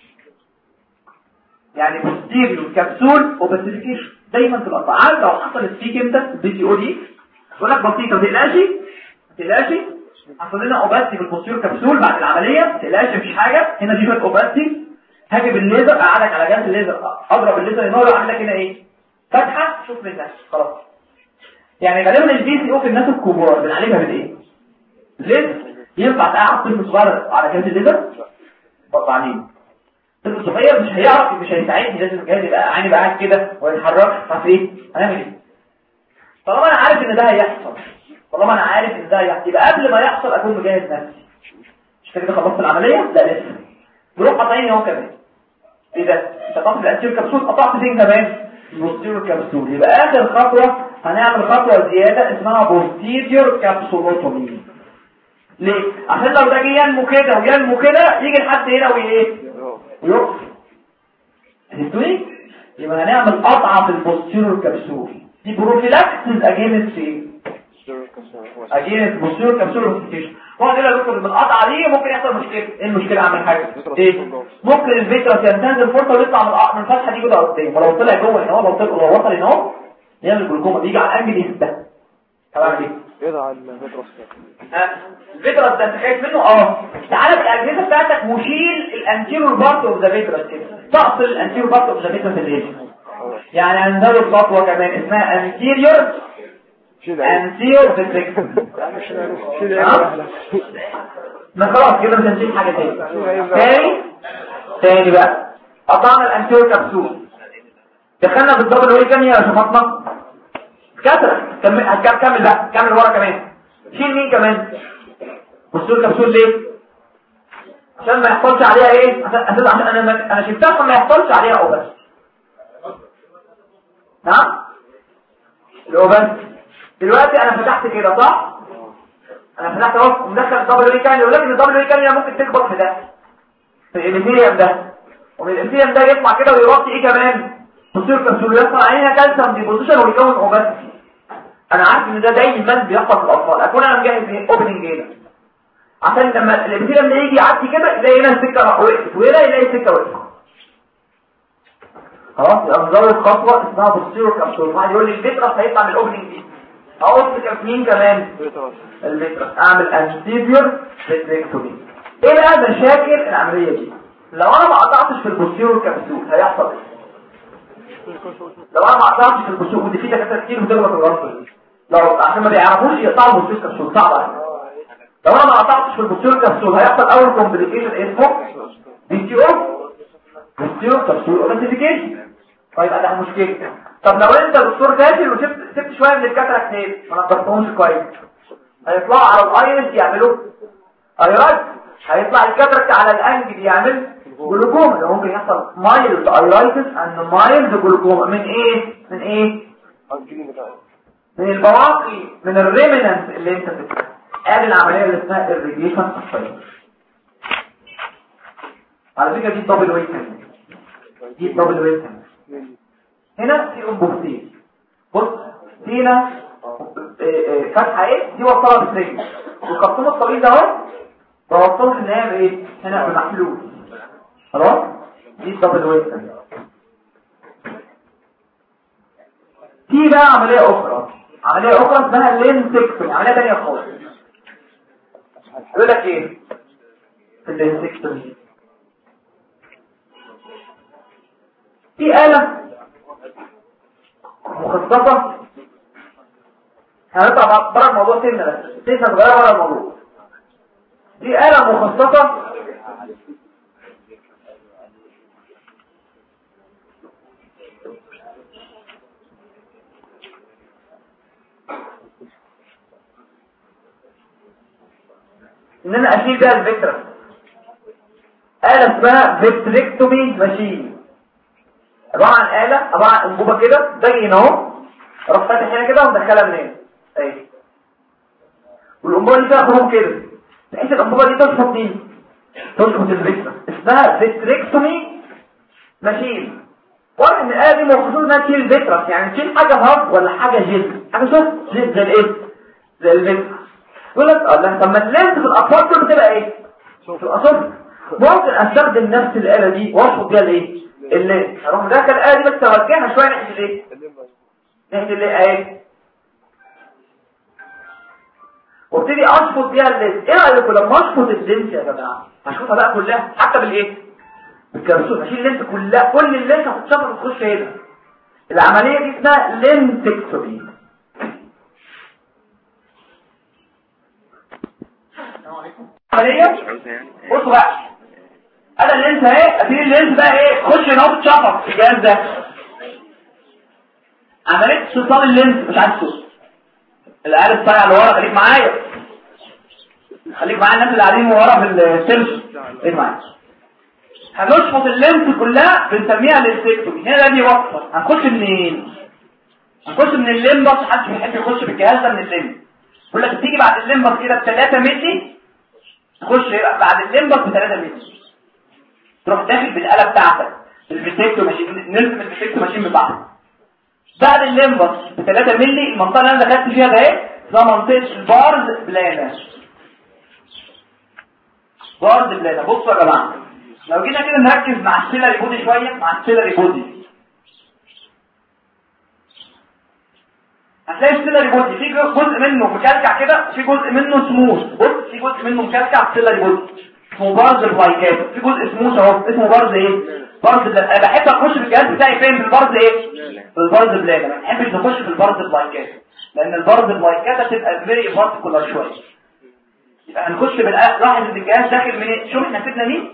يعني posterior كبسول اوبستيفيكيشن. دايما في الاطفال. عارف لو حصلت فيك انت PCO دي يقول لك بسيطه ما تقلقش حصل لنا اوبستي في البوستيريور كبسول بعد العمليه، ما تقلقش مفيش حاجه. هنا دي شويه اوبستي، هاجي بالليزر اقعدك على جهاز الليزر، اضرب الليزر ينور اعمل لك هنا ايه؟ فتحه شوف منها خلاص. يعني غالبا PCO في الناس الكبار بنعالجها بالايه؟ ليه؟ ينفع تقعد طفل صغير على جهاز الليزر؟ بطعنين. طفل صغير مش هيعرف، مش هيساعدني، لازم الجهاز يبقى عيني بقى قاعد كده وما يتحركش. عارف ايه؟ هنعمل ايه؟ طالما انا عارف ان ده هيحصل، يبقى قبل ما يحصل اكون مجهز نفسي. مش كده خلصت العمليه؟ لا لسه. نروح قاطعين اهو كمان. ايه ده؟ انت قطعت الانتيريور كبسول، قطعت فين كمان؟ البوستيريور كبسول. يبقى اخر خطوه هنعمل خطوه زياده اسمها بوستيريور كابسولوتومي. ليه؟ عشان لو ده جه ينمو كده وينمو كده يجي لحد هنا وايه؟ ويقف. فهمتوني؟ يبقى هنعمل قطعه في البوستيريور كبسول. دي بروفيلاكسيس اجينست ايه؟ اجينست بوستيريور كبسول اوبستيفيكيشن. هو كده يا دكتور بالقطعه دي ممكن يحصل مشكله. ايه المشكله؟ اعمل حاجه ايه؟ ممكن الفيترس ينتهز الفرصه ويطلع من الفتحه دي كده قدام، ولو طلع جوه هنا لو وصل هنا اهو يعمل جلوكوما. بيجي على الانجل ده. تمام ايه؟ يضع الفيترس الفيترس ده انت خايف منه؟ تعالى بالاجهزه بتاعتك وشيل الانتيريور بارت اوف ذا فيترس كده، تقفل الانتيريور بارت اوف ذا فيترس اللي يعني هنزود خطوه كمان اسمها انتيريور انتيريور فيتريكتومي. ما خلاص كده مش هنشيل حاجه تاني بقى. قطعنا الانتيريور كبسول، دخلنا بالدبل واي كام يا شفطنا كتر. كمل بقى، كمل ورا كمان. شيل مين كمان؟ بصوا الكبسول ليه؟ عشان ما يحصلش عليها ايه؟ عشان انا شلتها عشان ما يحصلش عليها اوبس. نعم الاوبس. دلوقتي انا فتحت كده صح؟ انا فتحت اهو ومدخل الدبل واي كام، ولكن الدبل واي كام ممكن تكبر في ده، في الانثيريوم ده، ومن الانثيريوم ده يطلع كده ويغطي ايه كمان؟ بصوا الكبسول يطلع عليها كالسيوم ديبوزيشن ويكون اوبس. انا عارف ان ده دايما بيحصل في الاطفال. اكون انا مجهز ايه؟ اوبننج هنا، عشان لما الانثيريوم ده يجي يعدي كده يلاقي هنا السكه وقفت وهنا يلاقي السكه وقفت. خلاص يبقى مزود خطوه اسمها بوستيرور كابسول. واحد يقول لي الفيترس هيطلع من الاوبننج دي، اقص مين كمان؟ الفيترس. اعمل انتيريور فيتريكتومي. ايه بقى مشاكل العمليه دي؟ لو انا ما قطعتش في البوستيرور كابسول هيحصل ايه؟ لو انا ما قطعتش في البوستيرور، ودي في دكاتره كتير بتغلط الغلطه دي، لو عشان ما بيعرفوش يقطعوا البوستيرور كابسول صعبه. لو انا ما قطعتش في البوستيرور كابسول هيحصل اول كومبليكيشن اسمه بي تي او، بوستيرور كابسول اورنتيفيكيشن. طيب ده مشكله. طب لو انت دكتور داخل وسبت شويه من الكاتراكت ما نضفتهمش كويس، هيطلعوا على الايرس يعملوا ايرايت، هيطلع الكاتراكت على الانجل يعمل جلوكوما. ده ممكن يحصل مايلد ايرايتس اند مايلد جلوكوما. من ايه؟ من البواقي، من الريمننت اللي انت بتشوفها. ادي العمليه اللي اسمها الريجيشن الصيني. على فكره دي دبل ويت، دي دبل ويت. هنا في انبوبتين، بص هنا فتحه ايه دي وصلها بالسجن، والخرطوم الطويل ده اهو بوصله في النهايه بايه؟ هنا بمحلول. خلاص دي دبل ويت. في بقى عمليه اخرى اسمها لينسكتومي، عمليه ثانيه خالص. يقول لك ايه في اللينسكتومي؟ في آلة مخصصة، هنطلع بره الموضوع سنة صغيرة بره الموضوع. دي آلة مخصصة ان انا اشيل بيها الفكرة. آلة اسمها فيتريكتومي ماشين، عبارة عن آلة، عبارة عن انبوبة كده باجي هنا اهو، اروح فاتح هنا كده ومدخلها منين اهي، والانبوبة دي فيها خروم كده بحيث الانبوبة دي تشفط مين؟ تشفط الفكرة. اسمها فيتريكتومي ماشين. واضح ان الآلة دي مخصوصة انها تشيل الفكرة، يعني تشيل حاجة هارد ولا حاجة جلد، حاجة شفت جلد زي الايه؟ زي الفكرة. يقول لك طب ما اللينس في الاطفال كله بتبقى ايه؟ في الاطفال ممكن استخدم نفس الآلة دي واشفط بيها الايه؟ اللينس. هروح مدخل الآلة دي بس اوجهها شوية ناحية الايه؟ ناحية الايه اهي، وابتدي اشفط بيها اللينس. ايه رايكم لما اشفط اللينس يا جماعه؟ هشفطها بقى كلها حتى بالايه؟ بالكبسول. هشيل اللينس كلها، كل اللينس هتتشفط وتخش هنا. العمليه دي اسمها لينسكتومي. عمليه بصوا بقى، انا اللينس اهي، اشيل اللينس بقى ايه؟ خش هنا وتتشفط في الجهاز ده. عمليه استئصال اللينس مش عايز صوت. العيال الصايعه اللي ورا خليك معايا، الناس اللي قاعدين ورا في السيرش خليك معايا. هنشفط اللينس كلها بنسميها لينسكتومي. هنا دي وصفه. هنخش منين؟ هنخش من الليمبس. محدش بيحب يخش بالجهاز ده من الليمبس. يقول لك تيجي بعد الليمبس كده ب 3 مللي، تخش بعد الليمبس ب 3 مللي، تروح داخل بالاله بتاعتك الفيتكتو ماشين، نرسم الفيتكتو ماشين بتاعها بعد الليمبس ب 3 مللي. المنطقه اللي انا دخلت فيها ده ايه؟ اسمها منطقه البارز بلانا. بارز بلانا. بصوا يا جماعه، لو جينا كده نركز مع السيلري بودي شويه، مع السيلري بودي هتلاقي السيلري بودي في جزء منه مكلكع كده، في جزء منه سموث. بص في جزء منه مكلكع السيلري بودي اسمه بارز البلايكات، في جزء سموث اهو اسمه بارز ايه؟ بارز بلانا. انا بحب اخش في الجهاز بتاعي فين؟ في البارز ايه؟ في البارز بلانا. ما بحبش نخش في البارز البلايكات لان البارد اللايكات هتبقى فيري بارتيكولار شويه. يبقى هنخش لاحظ ان الجهاز داخل من شوف احنا سيبنا مين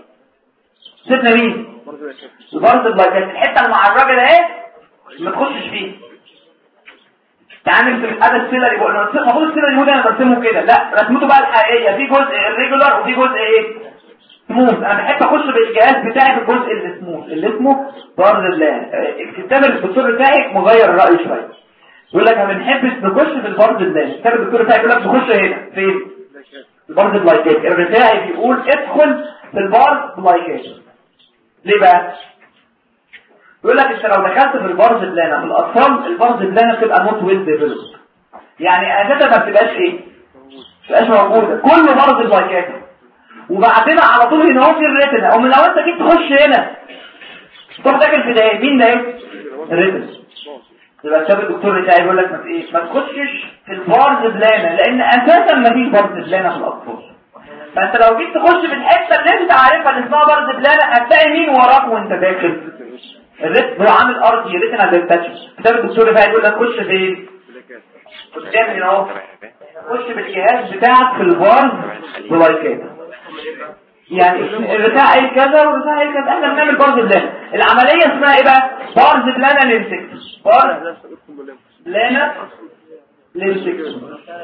البارد اللايكات، الحته المعرجه ده ايه ما تخشش فيه. تعمل في الاداه السيلري بقول لك المفروض السيلري مود انا برسمه كده، لا رسمته بقى الحقيقيه في جزء الريجولار وفي جزء ايه سموث. انا بحب اخش بالجهاز بتاعي في الجزء اللي سموث اللي اسمه بارد اللان. الكتاب الدكتور بتاعي مغير الراي شويه، يقول لك ما بنحبش نخش في البارد اللان. الكتاب الدكتور بتاعي يقول لك نخش هنا فين البارد اللايكات. الرفاعي بيقول ادخل في البارد اللايكات. ليه بقى؟ يقول لك انت لو دخلت في البارد اللان في الاطفال البارد اللان بتبقى نوت ويل ديفلوب، يعني اساسا ما بتبقاش ايه موجوده، كله بارد اللايكات. وبعدين على طول هنا هو في الريتنا، او من لو انت جيت تخش هنا تروح داخل في ده مين ده الريتنا. يبقى كتاب الدكتور بتاعي يقول لك ما تخشش في البارد بلانه لان اساسا ما فيش بارد بلانه في الاطفال. فانت لو جيت تخش في الحته اللي انت عارفها اللي اسمها بارد بلانه هتلاقي مين وراك وانت داخل الريتنا. هو عامل ارضي ريتنا ديتاتش. كتاب الدكتور بتاعي يقول لك خش فين قدام هنا اهو، خش بالجهاز بتاعك في البارد بلايكات. يعني الرفاع اي كذا والرفاع اي كذا. احنا بنعمل بارد بلانه. العمليه اسمها ايه بقى؟ بارد بلانه للانسكت. بارد بلانه للانسكت.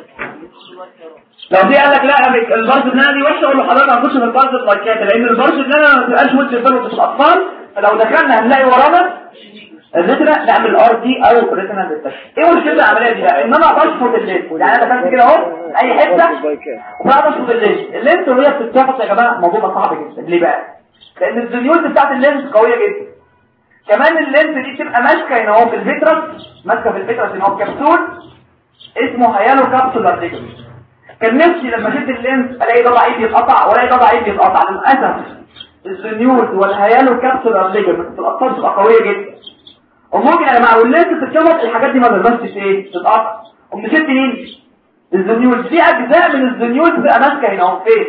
لو في قال لك لا البارد بلانه دي وحشه، اقول له حضرتك هنخش في البارد بلايكات لان البارد بلانه ما بتبقاش متفق في الاطفال. فلو دخلنا هنلاقي ورانا الريتنا نعمل ار دي او ريتنا ديتاش. ايه مشكله العمليه دي بقى؟ ان انا بشفط اللينس. يعني انا دخلت كده اهو اي حته وبقى بشفط اللينس وهي بتتشفط يا جماعه. الموضوع ده صعب جدا. ليه بقى؟ لان الزنيولز بتاعت اللينس قويه جدا. كمان اللينس دي بتبقى ماسكه هنا اهو في الفيترس، ماسكه في الفيترس هنا اهو كبسول اسمه هيالو كابسولار ليجمنت. كان نفسي لما اشد اللينس الاقي ده ضعيف يتقطع والاقي ده ضعيف يتقطع. للاسف الزنيولز والهيالو كابسولار ليجمنت في الاطفال بتبقى قويه جدا. وممكن يا جماعه واللينس تتشفط الحاجات دي ما تقدرش ايه تتقطع. ومشيت مين الزنيولز في اجزاء من الزنيولز بتبقى ماسكه هنا اهو فين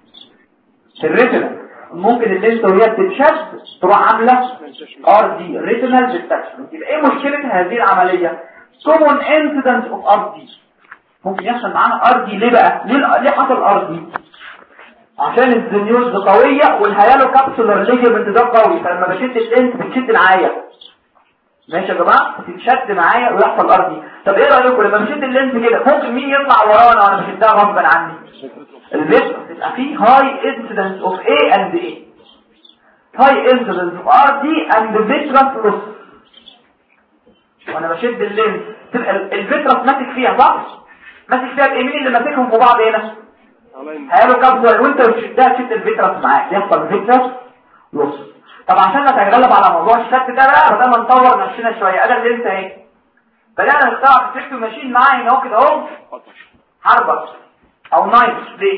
في الريتنا. ممكن اللينس وهي بتتشد تروح عامله ار دي ريتينال ديتاتشمنت. يبقى ايه مشكله هذه العمليه؟ common incidence of RD. ممكن يحصل معانا RD. ليه بقى؟ ليه حصل RD؟ عشان الزنيولز قويه والهيالو كابسولار ليجمنت ده قوي. فلما بشد اللينس بتشد معايا ماشي يا جماعه تتشد معايا ويحصل ارضي. طب ايه رايكم لما بشد اللينس كده ممكن مين يطلع ورانا وانا بشدها غصبا عني؟ الفيترس. يبقى فيه هاي انسيدنس اوف A and A. هاي انسيدنس اوف RD and vitreous loss. وانا بشد اللينس تبقى الفيترس ماسك فيها صح؟ ماسك فيها بايه؟ مين اللي ماسكهم في بعض هنا؟ هيالو كابسولار. وانت بتشدها تشد الفيترس معاك يحصل فيترس لوس. طب عشان نتغلب على موضوع الشد ده بقى بدل ما نطور نفسنا شويه ادي اللينس اهي بدانا نخترع فكره ماشين معاه هنا اهو كده اهو حربه او نايف. ليه؟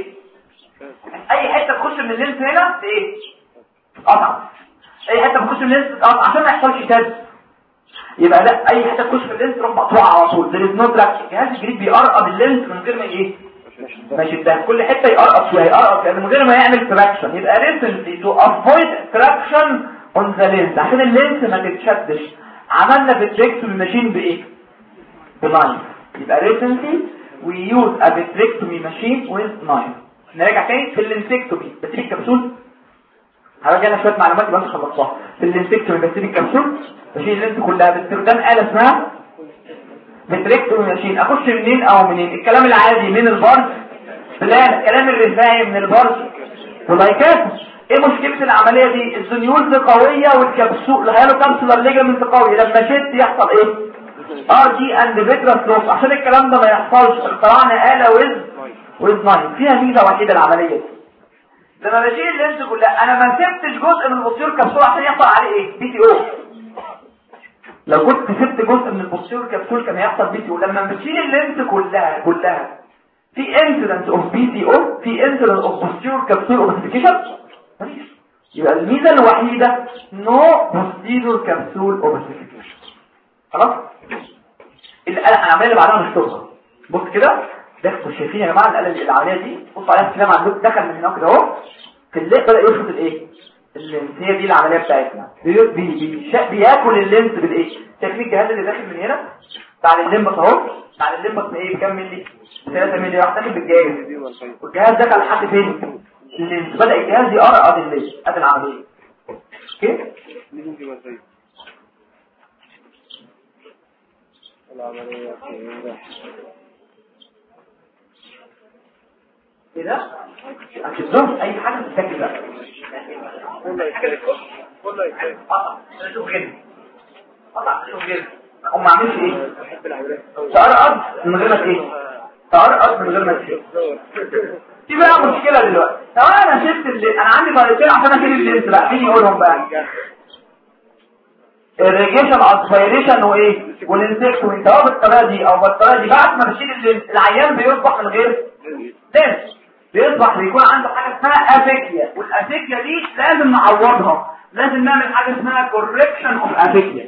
اي حته تخش من اللينس هنا ايه قطع. اي حته تخش من اللينس تقطع عشان ما يحصلش شد. يبقى لا اي حته تخش من اللينس تروح مقطوعه على طول. there is no traction. الجهاز الجديد بيقرقب اللينس من غير ما ايه ماشي ده كل حته يقرقب شويه يقرقب يعني من غير ما يعمل تراكشن. يبقى recently to avoid traction on the lens عشان اللينس ما تتشدش عملنا فيتريكتومي ماشين بايه؟ بنايف. يبقى recently we use a vitrectomy machine with knife. نرجع تاني في اللينسكتومي بسيب الكبسول. هرجع لنا شويه معلومات بس خلصتها. في اللينسكتومي بسيب الكبسول بشيل اللينس كلها باستخدام آلة اسمها فيتريكتومي ماشين. اخش منين او منين؟ الكلام العادي من البارد بلان. الكلام الرفاعي من البارد بلايكات. ايه مشكله العمليه دي؟ الزنيولز قويه والكبسول الهيالو كابسولار ليجمنت قوي. لما شد يحصل ايه؟ ار دي اند فيترس لوس. عشان الكلام ده ما يحصلش اخترعنا آلة ويز ناين. فيها ميزه وحيده العمليه دي. لما بشيل اللينس كلها انا ما سبتش جزء من البوستيرور كبسول عشان يحصل عليه ايه؟ بي تي او. لو كنت سبت جزء من البوستيرور كبسول كان هيحصل بي تي او. لما بتشيل اللينس كلها في انسيدنت اوف بي تي او، في انسيدنت اوف بوستيرور كبسول اوبستيكيشن. يبقى الميزه الوحيده نو بوستيرور كبسول اوبستيكيشن. خلاص العمليه اللي بعدها مش توصل. بص كده ده شايفين يا جماعه العمليه دي؟ بصوا عليها الكلام عندكم دخل من هنا كده اهو في الليل بدا يشفط الايه؟ اللينس. هي دي العمليه بتاعتنا. بياكل اللينس بالايه؟ شايفين الجهاز اللي داخل من هنا بعد الليمبس اهو، بعد الليمبس ايه كام ملي؟ 3 ملي. راح داخل بالجهاز، والجهاز ده كان لحد فين؟ الليمس. بدا الجهاز يقرقض الليمس. ادي العمليه. اوكي العملية ايه ده؟ هتشوف اي حاجه تتاكد بقى. والله يكفي. شوف كده. شوف كده. هم عاملين ايه؟ تقرقض من غير ما ايه؟ تقرقض من غير ما ايه؟ دي بقى مشكله دلوقتي. طب انا شفت انا عندي طريقتين عشان اشيل اللينس بقى. مين يقولهم بقى؟ الريجيشن اسبيريشن وايه؟ والانسكت. سواء بالطريقه دي او بالطريقه دي، بعد ما بشيل اللينس العيان بيصبح من غير لينس. بيصبح بيكون عنده حاجه اسمها افيكيا، والافيكيا دي لازم نعوضها. لازم نعمل حاجه اسمها كوركشن اوف افيكيا.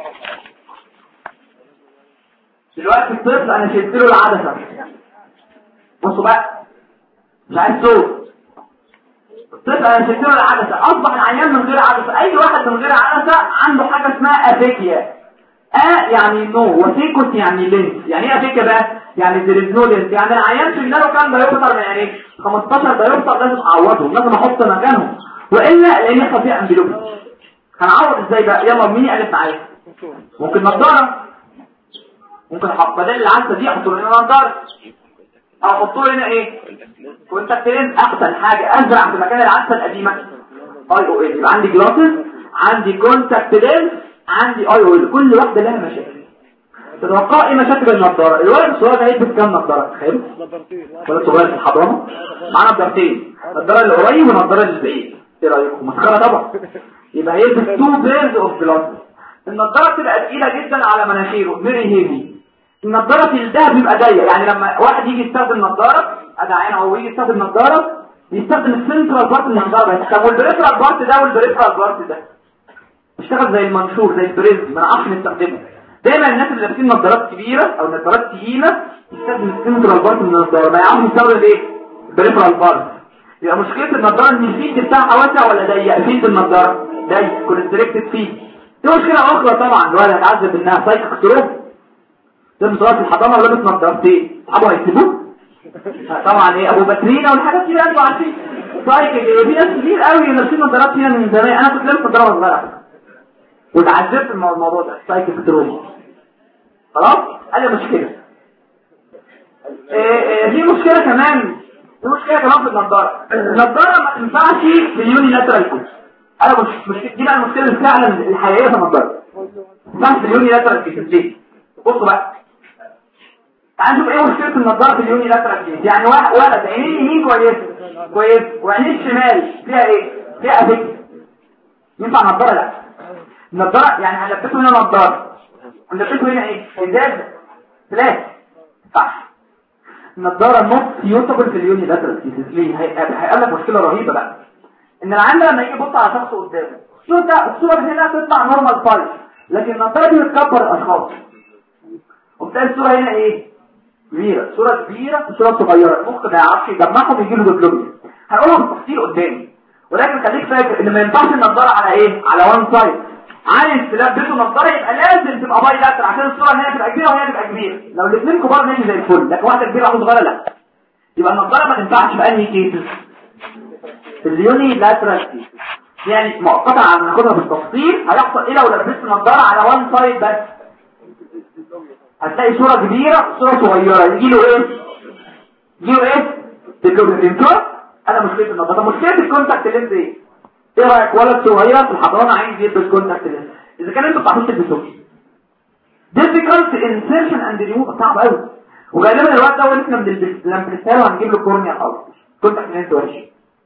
دلوقتي الطفل انا شلت له العدسه. بصوا بقى، مش عايز صوت. الطفل انا شلت له العدسه، اصبح العيان من غير عدسه. اي واحد من غير عدسه عنده حاجه اسمها افيكيا. يعني نو، وسيكوس يعني لينس. يعني ايه افيكيا بقى؟ يعني زيريزنو لينس. يعني العيان شلنا له كام دايوبتر من عينيه؟ 15 دايوبتر. لازم اعوضهم، لازم احط مكانهم، والا لان خفيف امبلوبيا. هنعوض ازاي بقى؟ يلا مين يالف معايا؟ ممكن نضاره، ممكن احط بدل العدسه دي احط له هنا نضاره، او احط له هنا ايه؟ كونتاكت لينس. احسن حاجه ازرع في مكان العدسه القديمه اي او ال. يبقى عندي جلاسز، عندي كونتاكت لينس، عندي اي او ال. كل واحده لها مشاكل. تتوقع ايه مشاكل النضاره؟ الولد الصغير ده هيلبس كام نضاره؟ تخيل الولد الصغير في الحضانه معاه نضارتين، النضاره اللي قريب والنضاره اللي بعيد. ايه رايكم؟ مسخره طبعا. يبقى هيلبس 2 بيرز اوف جلاسز. النضاره بتبقى تقيله جدا على مناخيره، فيري هيفي. النضاره في الذهب بيبقى ضيق. يعني لما واحد يجي يستخدم نضاره ادي عينه، او يجي يستخدم نضاره بيستخدم السنترال بارت من النضاره بس. طب والبريفرال بارت ده والبريفرال بارت ده بيشتغل زي المنشور، زي البريزم، ما نعرفش نستخدمه. دايما الناس اللي لابسين نظارات كبيره او نظارات تقيله يستخدم السنترال بارت من النظاره، ما يعرفش يستخدم ايه؟ البريفرال بارت. يبقى مشكله النظاره ان الفيلد بتاعها واسع ولا ضيق؟ فيلد النظاره ضيق، كونستريكتد فيلد. دي مشكله اخرى طبعا. الولد هيتعذب انها سايكك تروح ده صغير في الحضانه ولابس نظارتين، اصحابه هيسيبوه طبعا. ايه ابو باترينا والحاجات دي انتوا عارفين. سايكك في ناس كتير قوي لابسين نظارات هنا من زمان. انا كنت لابس نظاره صغيره واتعذبت في الموضوع ده، سايكك تروح. خلاص ادي مشكله. دي مشكله كمان. في النظاره. النظاره ما تنفعش في اليوني لاترال كوز. انا مش دي بقى المشكله فعلا الحقيقيه في النظاره. ما تنفعش في اليوني لاترال كوز. ليه؟ بصوا بقى، تعالوا نشوف ايه مشكله النظاره في اليوني لاترال كوز. يعني ولد عينيه اليمين كويس وعينيه الشمال فيها ايه؟ فيها افكت. ينفع نظاره؟ لا. النظاره يعني هنلبسه هنا نظاره، هنلبسه هنا ايه؟ ازاز فلاش، صح؟ النظاره نوت يوتابل في اليوني لاترال كيسز. ليه؟ هيقابلك مشكله رهيبه بقى، ان العيان لما يجي يبص على شخص قدامه الصوره هنا تطلع نورمال فايل، لكن النظاره دي بتكبر الاشخاص وبتلاقي الصوره هنا ايه؟ كبيره. صوره كبيره وصوره صغيره، المخ ما يعرفش يجمعهم ويجيب له دبلومه. هنقولها بالتفصيل قدامي، ولكن خليك فاكر ان ما ينفعش النظاره على ايه؟ على وان سايد. عايز تلبسه نظاره يبقى لازم تبقى باي لاتر عشان الصوره هنا تبقى كبيره وهنا تبقى كبيره. لو الاثنين كبار ماشي زي الفل، لكن واحده كبيره وواحده صغيره لا. يبقى النظاره ما تنفعش في انهي كيس؟ في اليوني لاترال كيس. يعني مؤقتا هناخدها بالتفصيل. هيحصل ايه لو لبست نظاره على وان سايد بس؟ هتلاقي صوره كبيره وصوره صغيره. يجي له ايه؟ ديكلوبينتور. انا مشكله النظاره. مشكله الكونتاكت لينز ايه رايك؟ ولد صغير في الحضانه عايز يلبس كونتاكت لينز، اذا كان انتوا بتعرفوش تلبسوه difficult insertion and remove، صعب قوي. وغالبا الوقت ده احنا لما بنساله هنجيب له كورنيا خالص. كونتاكت لينز وحش.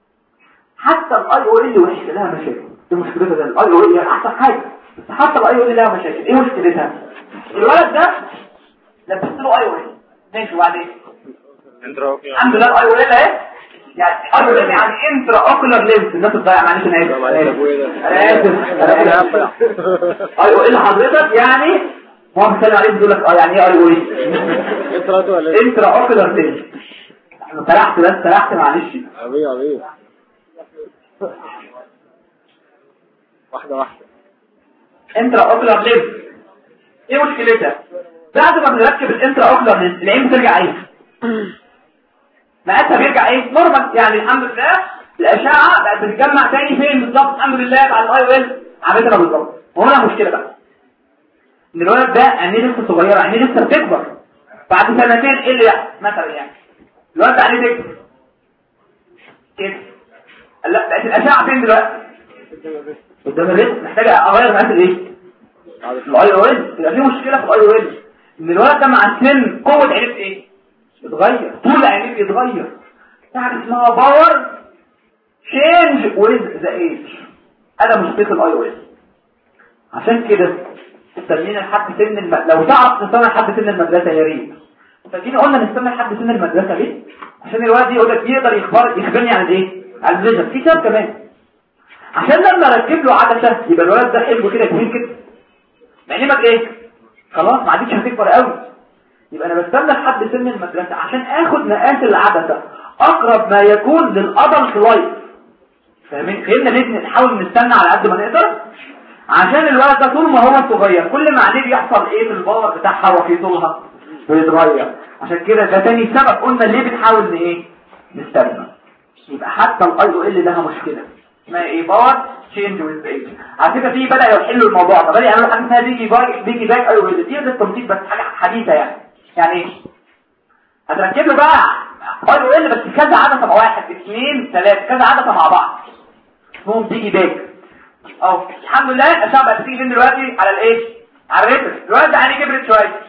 حتى الاي او ال وحش، لها مشاكل. دي مشكلتها. ده الاي او ال احسن حاجه، بس حتى الاي او ال لها مشاكل. ايه مشكلتها؟ الولد ده لبست له اي او ال ماشي، وبعدين الحمد لله الاي او ال اهي. يعني اي يعني انترا اوكولار لينس. الناس بتضيع، معلش انا اسف. اي او ال حضرتك يعني هو مثال عليه بيقول لك يعني ايه اي او ال؟ انترا اوكولار لينس. انا سرحت معلش. عبيه واحده. انترا اوكولار لينس ايه مشكلتها؟ بعد ما بنركب الانترا اوكلر لينس العين بترجع ايه؟ مقاسها بيرجع ايه؟ نورمال. يعني الحمد لله الاشعه بقت بتتجمع تاني فين بالظبط؟ الحمد لله بعد الاي او ال عملتها بالظبط. وهنا مشكله بقى ان الولد ده عينيه لسه صغيره، عينيه لسه بتكبر. بعد سنتين ايه اللي يحصل مثلا؟ يعني الولد ده عينيه تكبر كده، لا بقت الاشعه فين دلوقتي؟ قدام الريس. محتاجه اغير مقاس الايه؟ الاي او ال. يبقى في مشكله في الاي او ال ان الولد ده مع السن قوه عينيه ايه؟ بتتغير، طول عينيه بيتغير. يعني اسمها باور تشينج ويز ذا ايج. هذا مشكله الاي او ال. عشان كده استنينا لحد سن لو تعرف تستنى لحد سن المدرسه يا ريت. فجينا قلنا نستنى لحد سن المدرسه ليه؟ عشان الولد يقول لك يقدر يخبرني عن ايه؟ عن الفيجن. في سبب كمان عشان لما اركب له عدسه يبقى الولد ده حلو كده كبير كده، معنى ايه؟ خلاص ما عادتش هتكبر قوي. يبقى انا بستنى لحد سن المدرسه عشان اخد مقاس العدسه اقرب ما يكون للادلت لايف. فاهمين؟ فهمنا ليه نحاول نستنى على قد ما نقدر؟ عشان الولد ده طول ما هو صغير كل ما عليه بيحصل ايه في الباور بتاعها وفي طولها بيتغير. عشان كده ده تاني سبب قلنا ليه بنحاول ايه؟ نستنى. يبقى حتى الاي او ال لها مشكله اسمها ايه؟ باور تشينج ويز ايج. على فكره في بدأوا يحلوا الموضوع ده، بدأوا يعملوا حاجه اسمها بيجي باك اي او ال. دي التنطيط بس حاجه حديثه يعني ايه؟ هتركب له بقى اي او ال بس كذا عدسه مع واحد اثنين ثلاثه كذا عدسه مع بعض اسمهم بيجي باك. الحمد لله الاشعه بقت بتيجي فين دلوقتي؟ على الايه؟ على الريتر. الوقت ده عينيه كبرت شويه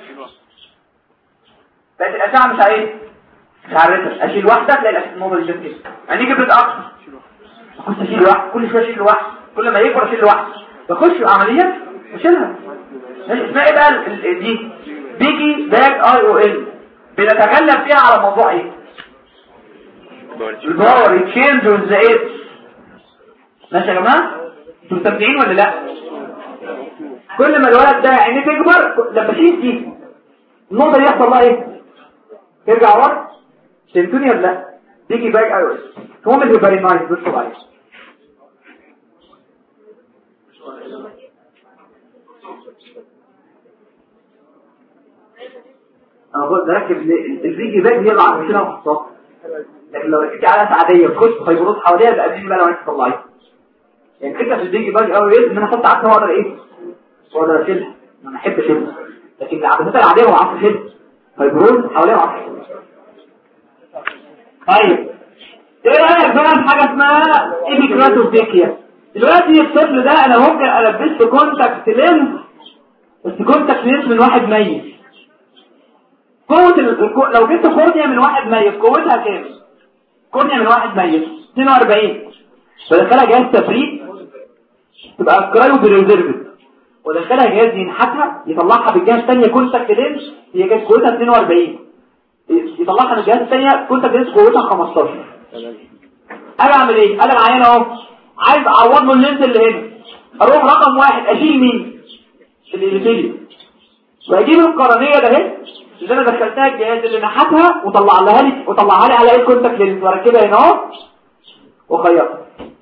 بقت الاشعه مش على ايه؟ مش على الريتر. اشيل واحده تلاقي النقطه دي كده عينيه كبرت اكتر. اخش اشيل واحده كل شويه اشيل واحده، كل ما يكبر اشيل واحده، بخش عمليات اشيلها. اسمها ايه بقى دي؟ بيجي باك اي او ال. بنتكلم فيها على موضوع ايه؟ الباور تشينج وذ ايج. ماشي يا جماعه؟ انتوا مستمتعين ولا لا؟ كل ما الولد ده عينيه تكبر لما تشيل دي النقطه دي يحصل لها ايه؟ ترجع ورا. فهمتوني ولا لا؟ بيجي باك اي او ال. هو اللي فيري نايس بصوا عليه. انا بقول ركب الفيجي باك دي اللي عاملينها وحطها، لكن لو ركبتي على عاديه تخش فيبروز حواليها يبقى دي بقى لو انت طلعتي. يعني الفكره في الفيجي باك او ايه؟ ان انا احط عدسه واقدر ايه؟ واقدر اشيلها. انا احب اشيلها، لكن العدسات العاديه ما بعرفش اشيلها، فيبروز حواليها ما بعرفش اشيلها. طيب ايه رايك بقى في حاجه اسمها ايبيكراتوفيكيا؟ دلوقتي الطفل ده انا ممكن البسه كونتاكت لينز، بس كونتاكت لينز من واحد ميت. قوه لو جبت كورنيا من واحد ميت قوتها كام؟ كورنيا من واحد ميت 42. بدخلها جهاز تفريد تبقى كرايو بريزيرفد، ودخلها جهاز ينحتها يطلعها بالجهاز الثانيه كونتاكت لينز هي كانت قوتها 42، يطلعها من الجهاز الثانيه كونتاكت لينز قوتها 15. اجي اعمل ايه؟ انا العيان اهو عايز اعوض له اللينز اللي هنا، اروح رقم واحد اشيل مين؟ الاليفيليا، واجيب القرنيه ده اهي اللي انا دخلتها الجهاز اللي نحتها وطلعها لي على ايه كونتاكت لينز واركبها هنا اهو واخيطها.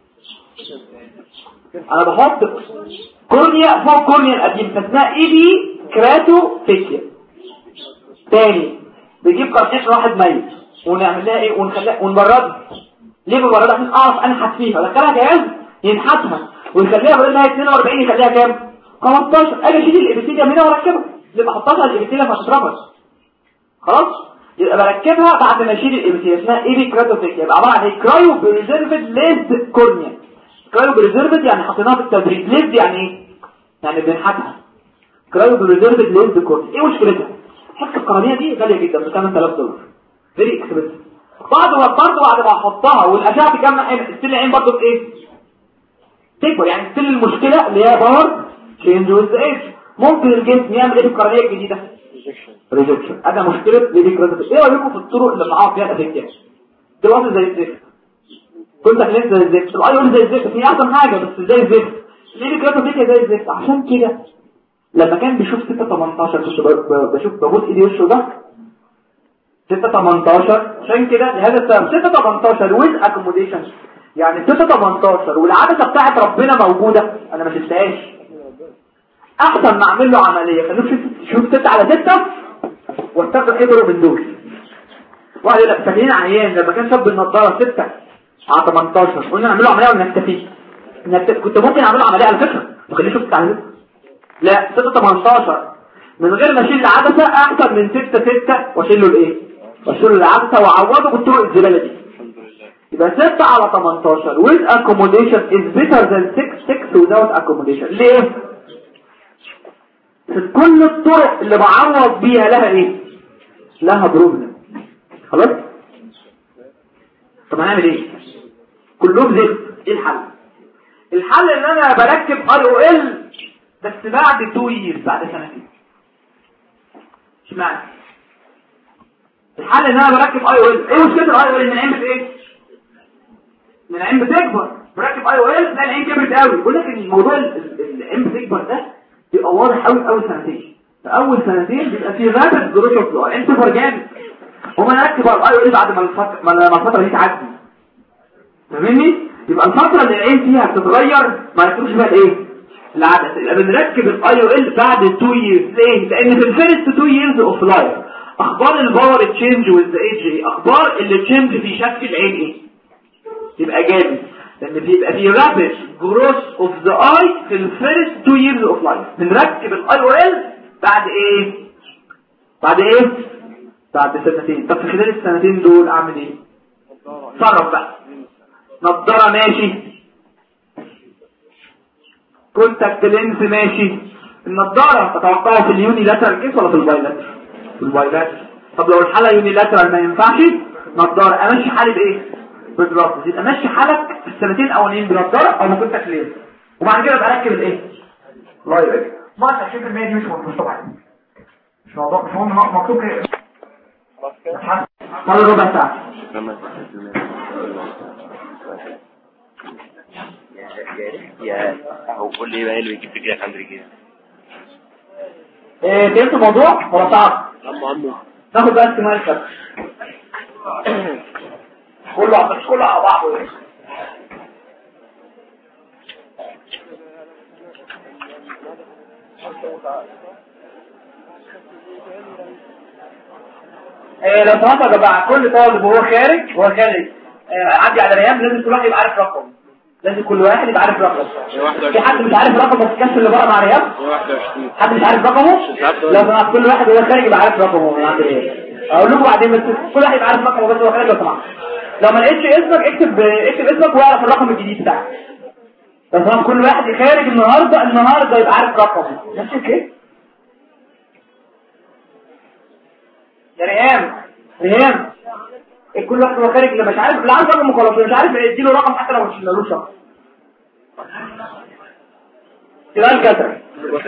انا بحط كورنيا فوق كورنيا القديم فاسمها ايدي كراتوفيكيا. تاني بيجيب قرنيه واحد ميت ونعمل لها ايه؟ ونخليها ونبردها. ليه ببردها؟ عشان اعرف انحت فيها. ادخلها جهاز ينحتها ويخليها بدل ما هي 42 يخليها كام؟ 15. اجي اشيل الابيثيليا منها واركبها، اللي بحطها الابيثيليا ما تترفض. خلاص يبقى بركبها بعد ما اشيل الابيثيليا اسمها ايبي كراتوفيكيا. يبقى عباره عن ايه؟ كرايو بريزيرفد ليد كورنيا. كرايو بريزيرفد يعني حطيناها في التبريد. ليد يعني ايه؟ يعني بنحتها. كرايو بريزيرفد ليد كورنيا. ايه مشكلتها؟ حته القرنيه دي غاليه جدا ب $8000 فيري اكسبنسيف. بعد ما احطها والاشعه تجمع السن العين برضه بايه؟ تكبر. يعني السن المشكله اللي هي باور تشينج ويز ايج. ممكن الجسم يعمل ايه في القرنيه الجديده؟ ريجكشن. انا مشكله ليبيكراتوفيكيا. ايه رايكم في الطرق اللي معاها فيها الافكتات؟ دلوقتي زي الزفت، كنت خليت زي الزفت، الايون زي الزفت، هي احسن حاجه بس زي الزفت. ليبيكراتوفيكيا زي الزفت. عشان كده لما كان بيشوف 6-18 كنت ببص ايدي وشه ده 6-18. عشان كده لهذا السبب 6-18 ويز اكوموديشن، يعني 6-18 والعدسه بتاعت ربنا موجوده انا ما شفتهاش. احسن ما اعمل له عمليه خلوه شوف 6 على 6 واستخدم ايه من دول. واحد يقول لك فاكرين عيان لما كان شاب النضاره 6 على 18 قلنا نعمله عمليه ولا نكتفي؟ كنت ممكن اعمله عمليه على فكره ما خليش 6 على 6. لا 6 18 من غير ما اشيل العدسه احسن من 6 6 واشيل له الايه؟ واشيل له العدسه واعوضه بالطرق الزباله دي. يبقى 6 على 18 with accommodation is better than 6 without accommodation. ليه؟ في كل الطرق اللي بعوض بيها لها ايه؟ لها بروبلم. خلاص؟ طب هنعمل ايه؟ كلهم زفت. ايه الحل؟ الحل ان انا بركب IOL بس بعد 2 years، بعد سنتين. اشمعنى؟ الحل ان انا بركب IOL. ايه مشكله الIOL؟ ان العين ايه؟ من العين بتكبر. بركب IOL تلاقي العين كبرت قوي. بقول لك ان الموضوع العين بتكبر ده بيبقى واضح قوي في اول سنتين. في اول سنتين بيبقى فيه رابد جروث اوف ذا العين بتكبر جامد. هما نركب IOL بعد ما الفتره دي تعدي. فاهمني؟ يبقى الفتره اللي العين فيها بتتغير ما يكونش بقى ايه؟ العدسه. يبقى بنركب IOL بعد 2 years. ليه؟ لان في الفيرست 2 years اوف لايف اخبار الباور تشينج والذا ايج ايه؟ اخبار اللي تشينج في شكل العين ايه؟ يبقى جامد. لان بيبقى في رابid growth of the eye في الفيرست 2 years of life. بنركب IOL بعد ايه؟ بعد ايه؟ بعد سنتين. طب في خلال السنتين دول اعمل ايه؟ صرف بقى. نظارة ماشي، كونتاكت لينز ماشي. النظارة تتوقعها في اليوني لاترال كيس ولا في البايلاترال؟ في البايلاترال. طب لو الحالة يوني لاترال ما ينفعش نظارة، امشي حالي بايه؟ بالدراسة. يبقى ماشي حالك في السنتين الاولانيين بنظارة او ما كونتاكت لينز، وبعد كده بركب الايه؟ لايف. ما 20% دي مش طبعا، مش موضوع، مش مهم مكتوب ايه؟ مرة ربع ساعة. يا هو قول لي بقى اللي بيجيب رجلك عند رجلك. ايه فهمت الموضوع ولا صعب؟ ناخد بقى استماع كده كله على بعضه. لو سمحت يا جماعه كل طالب وهو خارج عدي على ريان لازم كل واحد يبقى عارف رقم. لازم كل واحد يبقى عارف رقم. في حد مش عارف رقمه في الكاس اللي بره مع ريان؟ حد مش عارف رقمه؟ لو سمحت كل واحد وهو خارج يبقى عارف رقمه من عند ريان. اقول لكم بعدين بس كل واحد يبقى عارف رقمه بس وهو خارج لو سمحت. لو ما لقيتش اسمك اكتب اسمك واعرف الرقم الجديد بتاعك. لو سمحت كل واحد خارج النهارده يبقى عارف رقمه. ماشي كده؟ يا ريان كل واحد هو خارج اللي مش عارف اللي عارف رقمه خلاص، مش عارف يديله رقم حتى لو مش له شخص. سينايل كاتراكت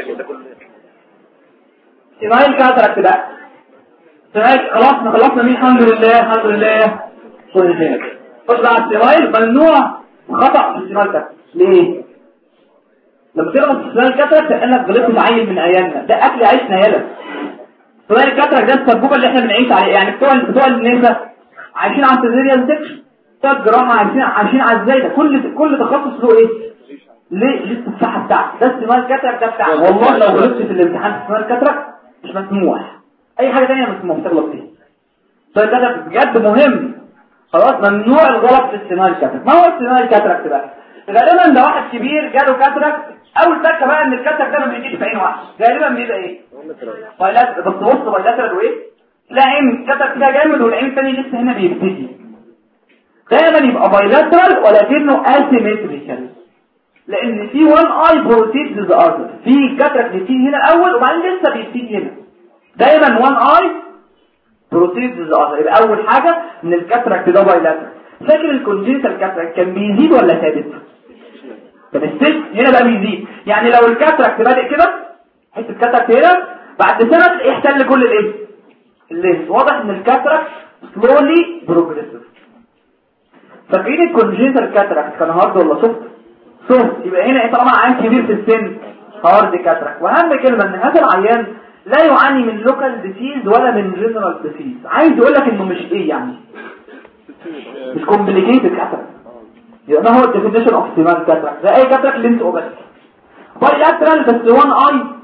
بقى. سينايل خلصنا مين؟ الحمد لله. خش بقى على السينايل. ممنوع خطأ في السينايل كاتراكت. ليه؟ لما تغلط في السينايل كاتراكت كأنك غلطت في عيل من عيالنا. ده اكل عيشنا يالا. السينايل كاتراكت ده السبوبه اللي احنا بنعيش عليه. يعني بتوع النساء عايشين على السيزيريان سيكشن، بتوع الجراحه عايشين على الزايده. كل تخصص له ايه؟ ليه الصحه بتاعته. ده السينايل كاتراكت ده بتاعه. والله لو غلطت في الامتحان في السينايل كاتراكت مش مسموح. اي حاجه ثانيه مسموح تغلط فيها. السينايل كاتراكت بجد مهم. خلاص ممنوع الغلط في السينايل كاتراكت. ما هو السينايل كاتراكت بقى؟ غالبا ده واحد كبير جاله كاتراكت. اول تكه بقى ان الكاتراكت ده ما بيجيش في عين واحد، غالبا بيبقى ايه؟ بايلاترال. بس بص بايلاترال وايه؟ لا عين كاتراكت فيها جامد والعين الثانيه لسه هنا بيبتدي. غالبا يبقى بايلاترال ولكنه اسيمتريكال، لان في وان اي بروتيد ذا اذر. في كاتراكت بيبتدي هنا الاول وبعدين لسه بيبتدي هنا. دايما وان اي بروتيد ذا اذر. يبقى اول حاجه ان الكاتراكت ده بايلاترال. فاكر الكونجنتال كاتراكت كان بيزيد ولا ثابت؟ كان السيل هنا بقى بيزيد. يعني لو الكاتراكت بادئ كده حته الكاتراكت هنا بعد سنه يحتل كل الايه؟ الليس. واضح ان الكاتراكت سلولي بروجريسيف. فاكرين الكونجنتال كاتراكت كان هارد ولا سوفت؟ سوفت. يبقى هنا طالما عيان كبير في السن هارد كاتراكت. واهم كلمه ان هذا العيان لا يعاني من لوكال ديسيز ولا من جنرال ديسيز. عايز يقول لك انه مش ايه يعني مش كومبليكيتد كاتراكت. يبقى ما هو الديفينيشن اوف سينايل كاتراكت؟ ده اي كاتراكت لينس اوبس بايلاترال بس وان اي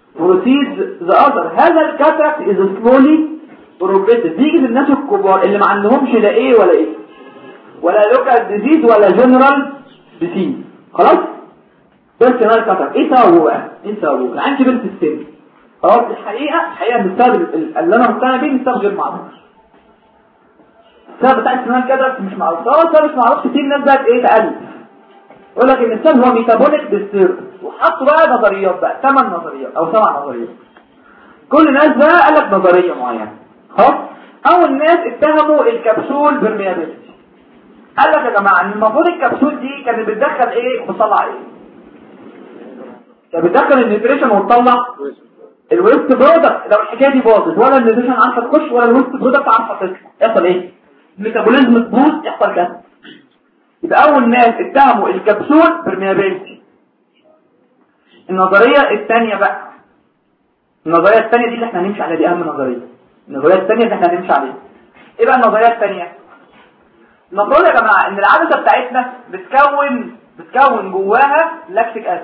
proceeds the other. هذا الكاتراكت is slowly progressive. بيجي في الناس الكبار اللي ما عندهمش لا ايه ولا ايه ولا local disease ولا general disease. خلاص بيرسونال كاتراكت ايه سببه بقى؟ ايه سببه؟ عندي بنت السن خلاص. الحقيقه السبب اللي انا مقتنع بيه السبب غير معروف. السبب بتاع السنان كاتراكت مش معروف. السبب مش معروف. كتير ناس بقت ايه تقلب يقول لك ان السبب هو ميتابوليك ديستيرب، وحطوا بقى نظريات بقى 8 نظريات او 7 نظريات. كل ناس بقى قال لك نظريه معينه. خلاص اول ناس اتهموا الكبسول برميابيلتي. قال لك يا جماعه ان المفروض الكبسول دي كانت بتدخل ايه وتطلع ايه؟ كانت بتدخل النيوتريشن وتطلع الويست برودكت. لو الحكايه دي باظت ولا النيوتريشن عارفه تخش ولا الويست برودكت عارفه تطلع يحصل ايه؟ الميتابوليزم تبوظ يحصل كده. يبقى اول ناس اتهموا الكبسول برميابيلتي. النظريه الثانيه بقى، النظريه الثانيه دي اللي احنا هنمشي عليها، دي اهم نظريه. النظريه الثانيه اللي احنا هنمشي عليها ايه بقى؟ النظريه الثانيه المفروض يا جماعه ان العدسه بتاعتنا بتكون جواها لاكتيك اسيد،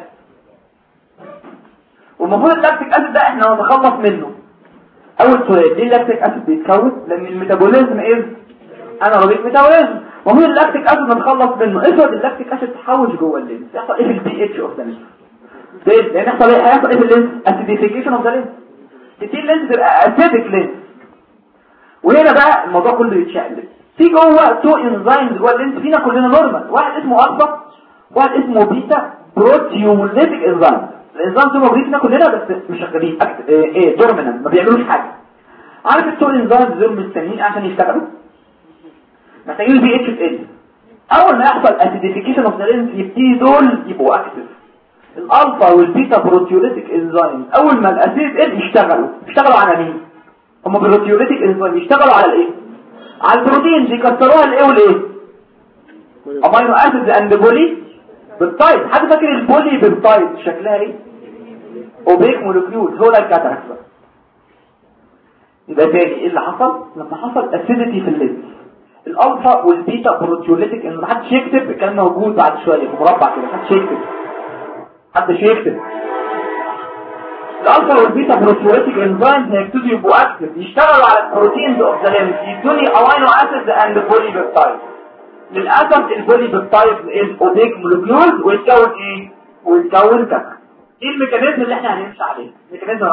والمفروض اللاكتيك اسيد ده احنا نتخلص منه. اول سؤال، ليه اللاكتيك اسيد بيتكون؟ لان الميتابوليزم انا ربيت ميتابوليزم، ومن اللاكتيك اسيد نتخلص منه. افرض اللاكتيك اسيد تحوش جوه اللينس، يحصل ايه في البي اتش اوف ذا لينس؟ لان يحصل ايه في اللينس؟ اسيديفيكيشن اوف ذا لينس. كتير لينس تبقى اسيدك لينس، وهنا بقى الموضوع كله يتشقلب. في جوه تو انزيمز جوه اللينس فينا كلنا نورمال، واحد اسمه الفا واحد اسمه بيتا بروتيوليتيك انزيم. الانزيم دول موجودين فينا كلنا بس مش شغالين دورمينانت، ما بيعملوش حاجه. عارف التو انزيمز دول مستنيين عشان يشتغلوا؟ محتاجين البي اتش ال. اول ما يحصل اسيديفيكيشن اوف ذا لينس يبتدي دول يبقوا اكتف. الالفا والبيتا بروتيوليتيك انزيم اول ما الاسيد يشتغلوا على مين؟ هم بروتيوليتيك انزيم يشتغلوا على الايه؟ على البروتينز، يكسروها الايه والايه؟ امينو اسيد اند بولي بيبتايد. حد فاكر البولي بيبتايد شكلها ايه؟ اوبيك مولكيول. هو ده الكاتراكت. يبقى تاني ايه اللي حصل؟ لما حصل اسيديتي في اللينس، الالفا والبيتا بروتيوليتيك ان محدش يكتب الكلام موجود بعد شويه في مربع كده، محدش يكتب الالفا والبيتا بروتيوليتيك انزيمز هيبتدوا يبقوا اكتف، يشتغلوا على البروتينز اوف ذا لينس، يدوني امينو اسيد اند بولي بيبتايد. للاسف البولي بيبتايد از اوبيك مولكيول ويتكون ايه؟ ويتكون كاتراكت. ايه الميكانيزم اللي احنا هنمشي عليه؟ الميكانيزم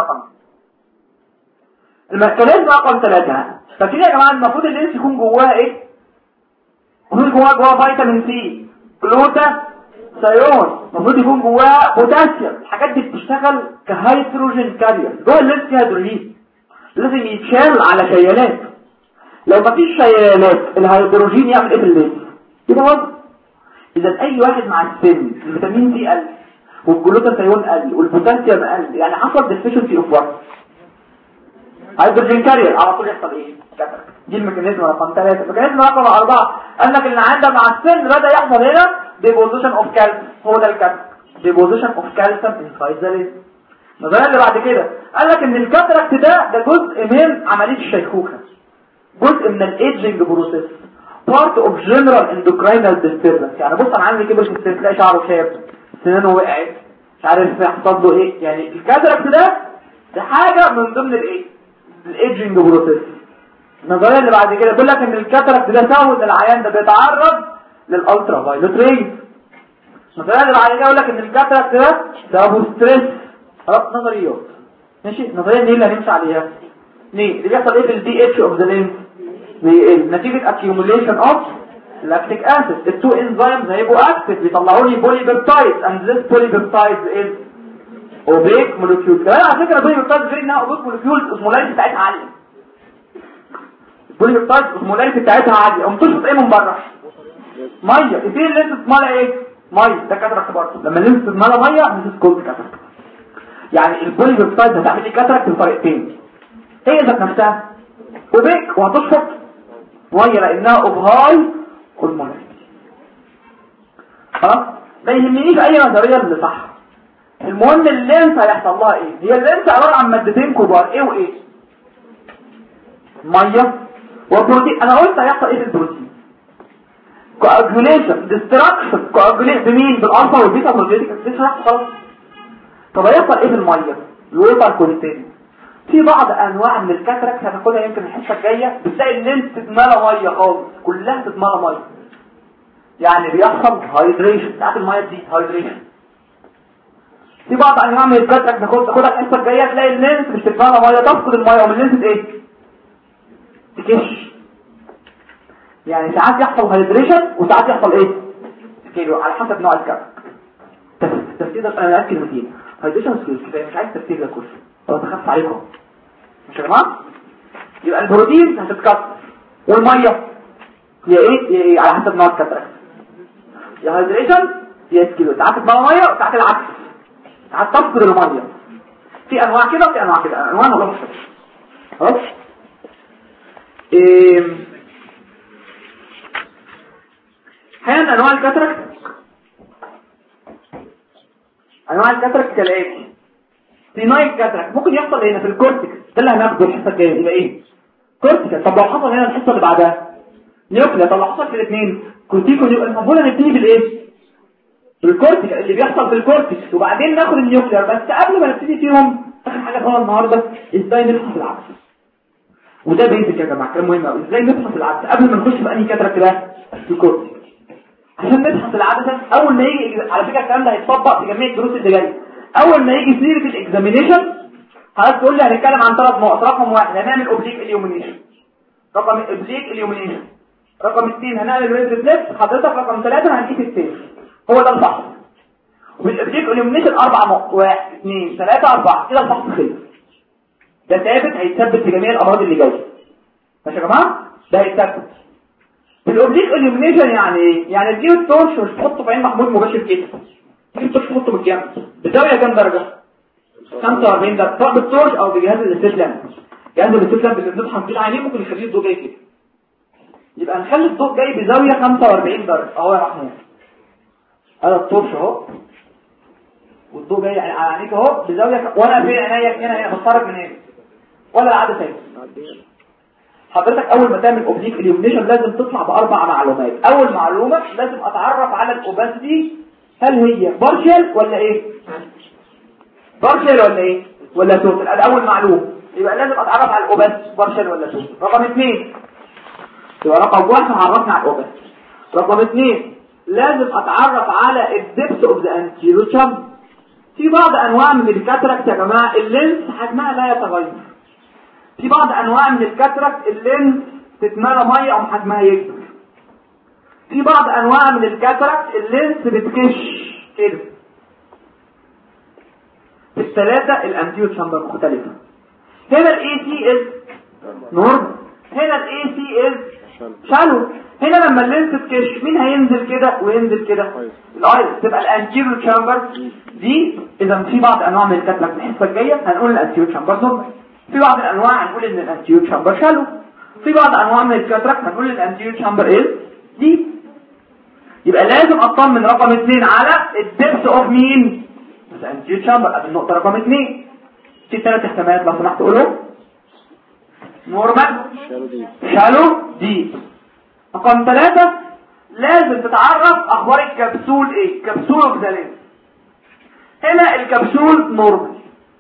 رقم 3. فكده يا جماعه المفروض اللينس يكون جواه ايه؟ المفروض جواه فيتامين سي، جلوتا سيون، المفروض يكون جواه بوتاسيوم. الحاجات دي بتشتغل كهيدروجين كارير. جوه اللينس فيها هيدروجين لازم يتشال على شيالات. لو ما فيش شيالات الهيدروجين يعمل ايه في اللينس؟ يبقى وضع. اذا اي واحد مع السن الفيتامين سي قل والجلوتا سيون قل والبوتاسيوم قل، يعني حصل ديفيشنسي اوف وات؟ هيدروجين كارير، على طول يحصل ايه؟ كاتراكت. دي الميكانيزم رقم 3. الميكانيزم رقم 4 قال لك ان عندنا مع السن بدا يحصل هنا ديبوزيشن اوف كالسيوم. هو ده الكاتراكت، ديبوزيشن اوف كالسيوم انسايد ذا لينس. النظريه اللي بعد كده قال لك ان الكاتراكت ده جزء من عمليه الشيخوخه، جزء من الايدجنج بروسيس، بارت اوف جنرال اندوكراينال ديستربنس. يعني بص انا عندي كبر في السن، تلاقي شعره شاب، سنانه وقعت، مش عارف يحصل له ايه. يعني الكاتراكت ده حاجه من ضمن الايه؟ الايدجنج بروسيس. النظريه اللي بعد كده بيقول لك ان الكاتراكت ده سبب ان العيان ده بيتعرض للالترا فايولت ريز. النظريه اللي بعد كده يقول لك ان الكاتراكت ده سببه ستريس. خلاص نظريات ماشي. النظريه دي اللي هنمشي عليها ليه؟ اللي بيحصل ايه في البي اتش اوف ذا لينس؟ نتيجه اكيوميليشن اوف لاكتيك اسيد. التو انزيمز هيبقوا اكتف، بيطلعوا لي بولي بيبتايد اند ذس بولي بيبتايد از اوبيك مولكيول. كمان على فكره البولي بيبتايد غير انها اوبيك مولكيول الاسمولاريتي بتاعتها عاليه. البولي بيبتايد الاسمولاريتي بتاعتها عاليه. قوم تشرب ايه من بره؟ ميه. يصير اللينس تتملى ايه؟ ميه. ده كاتراكت برضه. لما اللينس تتملى ميه مش كولد كاتراكت. يعني البولي بيبتايد هتعمل لي كاتراكت بطريقتين. هي ذات نفسها اوبيك وهتشرب ميه لانها اوبهاي هرمونات. خلاص ما يهمنيش اي نظريه اللي صح. المهم اللينس هيحصل لها ايه؟ هي اللينس عباره عن مادتين كبار، ايه وايه؟ ميه وبروتين. انا قلت هيحصل ايه في البروتين؟ كواجوليشن، ديستراكشن. كواجوليت بمين؟ بالالفا والبيتا بروتينيك اسيد. خلاص طب هيحصل ايه في الميه؟ الويبر كوليستين. في بعض انواع من الكاتراكت هناخدها يمكن الحصه الجايه، بتلاقي اللينس تتملى ميه خالص، كلها تتملى ميه، يعني بيحصل هايدريشن. ساعات الميه دي هايدريشن. في بعض انواع من الكاتراكت ناخدها الحصه الجايه، تلاقي اللينس مش تتملى ميه، تفقد الميه، ومن اللينس ايه؟ تكش. يعني ساعات يحصل هايدريشن وساعات يحصل ايه؟ سكيلو، على حسب نوع الكاتراكت. التفسير ده انا اكل كلمتين، هايدريشن وسكيلو، كفايه مش عايز تفسير ده كله، انا بخاف عليكم مش يا جماعه. يبقى البروتين هتتكسر، والميه هي ايه؟ على حسب نوع الكاتراكت، يا هايدريشن يا سكيلو. ساعات تبقى ميه وساعات العكس، ساعات تفقد الميه. في انواع كده وفي انواع كده، انواع ولا خلاص. احيانا انواع الكاتراكت، انواع الكاتراكت كالاتي. سينايل كاتراكت ممكن يحصل هنا في الكورتيكس، ده اللي هناخده الحصه الجايه، يبقى ايه؟ كورتيكال. طب لو حصل هنا الحصه اللي بعدها نيوكليا، طب لو حصل في الاثنين كورتيكو، يبقى المفروض نبتدي بالايه؟ بالكورتيكال، اللي بيحصل في الكورتيكس، وبعدين ناخد النيوكليا. بس قبل ما نبتدي فيهم اخر حاجه هو النهارده ازاي نفحص العدسه، وده بيزك يا جماعه، كلام مهم قوي. ازاي نفحص العدسه قبل ما نخش في انهي كاتراكت ده؟ في الكورتيكال. عشان نفحص العدسه اول ما يجي، على فكره الكلام ده هيتطبق في جميع الدروس اللي جايه، اول ما يجي سيره الاكزامينيشن حضرتك تقول لي هنتكلم عن 3 نقط. رقم 1 هنعمل اوبليك اليومينيشن، رقم اوبليك اليومينيشن. رقم 2 هنعمل ريد ريفلكس حضرتك. رقم 3 هنقيس السيف. هو ده الفحص. وبالاوبليك اليومينيشن 4 نقط، 1 2 3 4 كده الفحص خلص. ده ثابت، هيتثبت في جميع الامراض اللي جايه. ماشي يا جماعه؟ ده هيتثبت. الاوبليك اليومينيشن يعني ايه؟ يعني تجيب التورش مش تحطه في عين محمود مباشر كده، تجيب التورش تحطه بالجنب بزاويه كام درجه؟ 45 درجه، سواء بالتورش او بجهاز الاستسلام. جهاز الاستسلام اللي بنطحن فيه العينين ممكن يخليه الضوء جاي كده، يبقى نخلي الضوء جاي بزاويه 45 درجه اهو يا محمود. هذا التورش اهو، والضوء جاي على عينيك اهو بزاويه، وانا في عينيا هنا بتفرج من هنا ولا العدسه هنا. حضرتك اول ما تعمل اوبليك اليومينيشن لازم تطلع باربع معلومات. اول معلومه لازم اتعرف على الاوباسيتي، هل هي بارشل ولا ايه؟ بارشل ولا ايه؟ ولا توتال. ادي اول معلومه، يبقى لازم اتعرف على الاوباسيتي بارشل ولا توتال. رقم 2 يبقى رقم 1 عرفنا على الاوباسيتي. رقم 2 لازم اتعرف على الدبس اوف ذا انتيريور تشامبر. في بعض انواع من الكاتراكت يا جماعه اللينس حجمها لا يتغير. في بعض انواع من الكاتراكت اللينس تتملى ميه او حجمها يكبر. في بعض انواع من الكاتراكت اللينس بتكش كده. في الثلاثه الانتيريور تشامبر مختلفه. هنا الاي سي از نورمال، هنا الاي سي از شالو. هنا لما اللينس تكش مين هينزل كده وينزل كده؟ الايرس. تبقى الانتيريور تشامبر دي. اذا في بعض انواع من الكاتراكت الحصه الجايه هنقول الانتيريور تشامبر نورمال، في بعض الانواع هنقول ان الانتيريور تشامبر شالو، في بعض انواع من الكاتراكت هنقول الانتيريور تشامبر ايه دي. يبقى لازم اطمن رقم 2 على الدبس اوف مين؟ الانتيريور تشامبر. ادي النقطه رقم 2. في 3 احتمالات لو سمحت قولهم. نورمال، شالو، دي. رقم 3 لازم تتعرف اخبار الكبسول ايه؟ كبسول اوف ذا لينس. هنا الكبسول نورمال.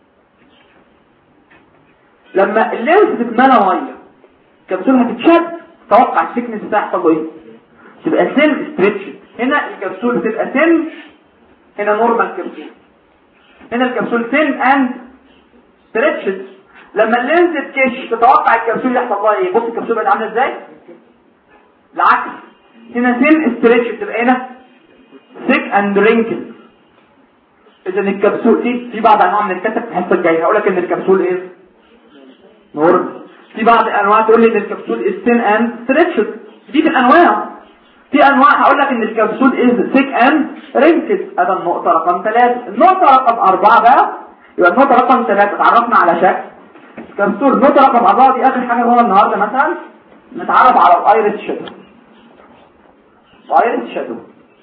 لما اللينس تتملى ميه الكبسول هتتشد، توقع السكنس بتاعها يحصل له ايه؟ تبقى سيل ستريتش. هنا الكبسول بتبقى سيل، هنا نورمال كبسول. هنا الكبسول سيل اند ستريتش. لما اللينس تكش تتوقع الكبسول يحصل لها ايه؟ بص الكبسول بقت عامله ازاي؟ العكس، هنا سيل ستريتش بتبقى هنا ثيك اند رينكل. اذا الكبسول دي في بعض انواع من الكتف الحصه الجايه هقول لك ان الكبسول ايه؟ نورمال. في بعض الانواع تقول لي ان الكبسول السين اند ستريتشد. دي في الانواع. في انواع هقول لك ان الكبسول از ثيك اند رينكد. هذا النقطه رقم 3. النقطه رقم 4 بقى، يبقى النقطه رقم 3 اتعرفنا على شكل الكبسول. النقطه رقم 4 دي اخر حاجه هو النهارده مثلا نتعرف على الايرس شادو. الايرس شادو،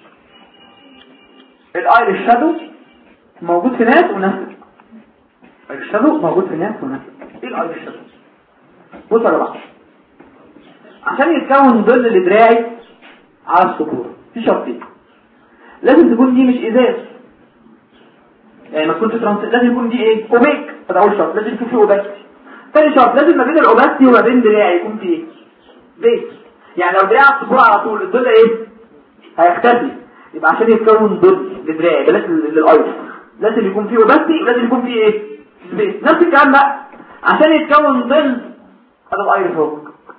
الايرس شادو موجود في ناس وناس. الشادو موجود في ناس وناس. ايه الايرس شادو؟ بص يا جماعه، عشان يتكون ظل لدراعي على الصخور في شرطين. لازم تكون دي مش ازاز، يعني ما تكونش لازم يكون دي ايه؟ اوميك. ده اول شرط، لازم يكون فيه اوباستي. ثاني شرط لازم ما بين الاوباستي وما بين دراعي يكون فيه زيت. يعني لو دراعك صفور على طول الظل ايه هيختفي، يبقى عشان يتكون ظل لدراعي بلاش للايرس لازم يكون فيه اوباستي، لازم يكون فيه ايه زيت. نفس الكلام بقى عشان يتكون ظل هذا الايرس اهو.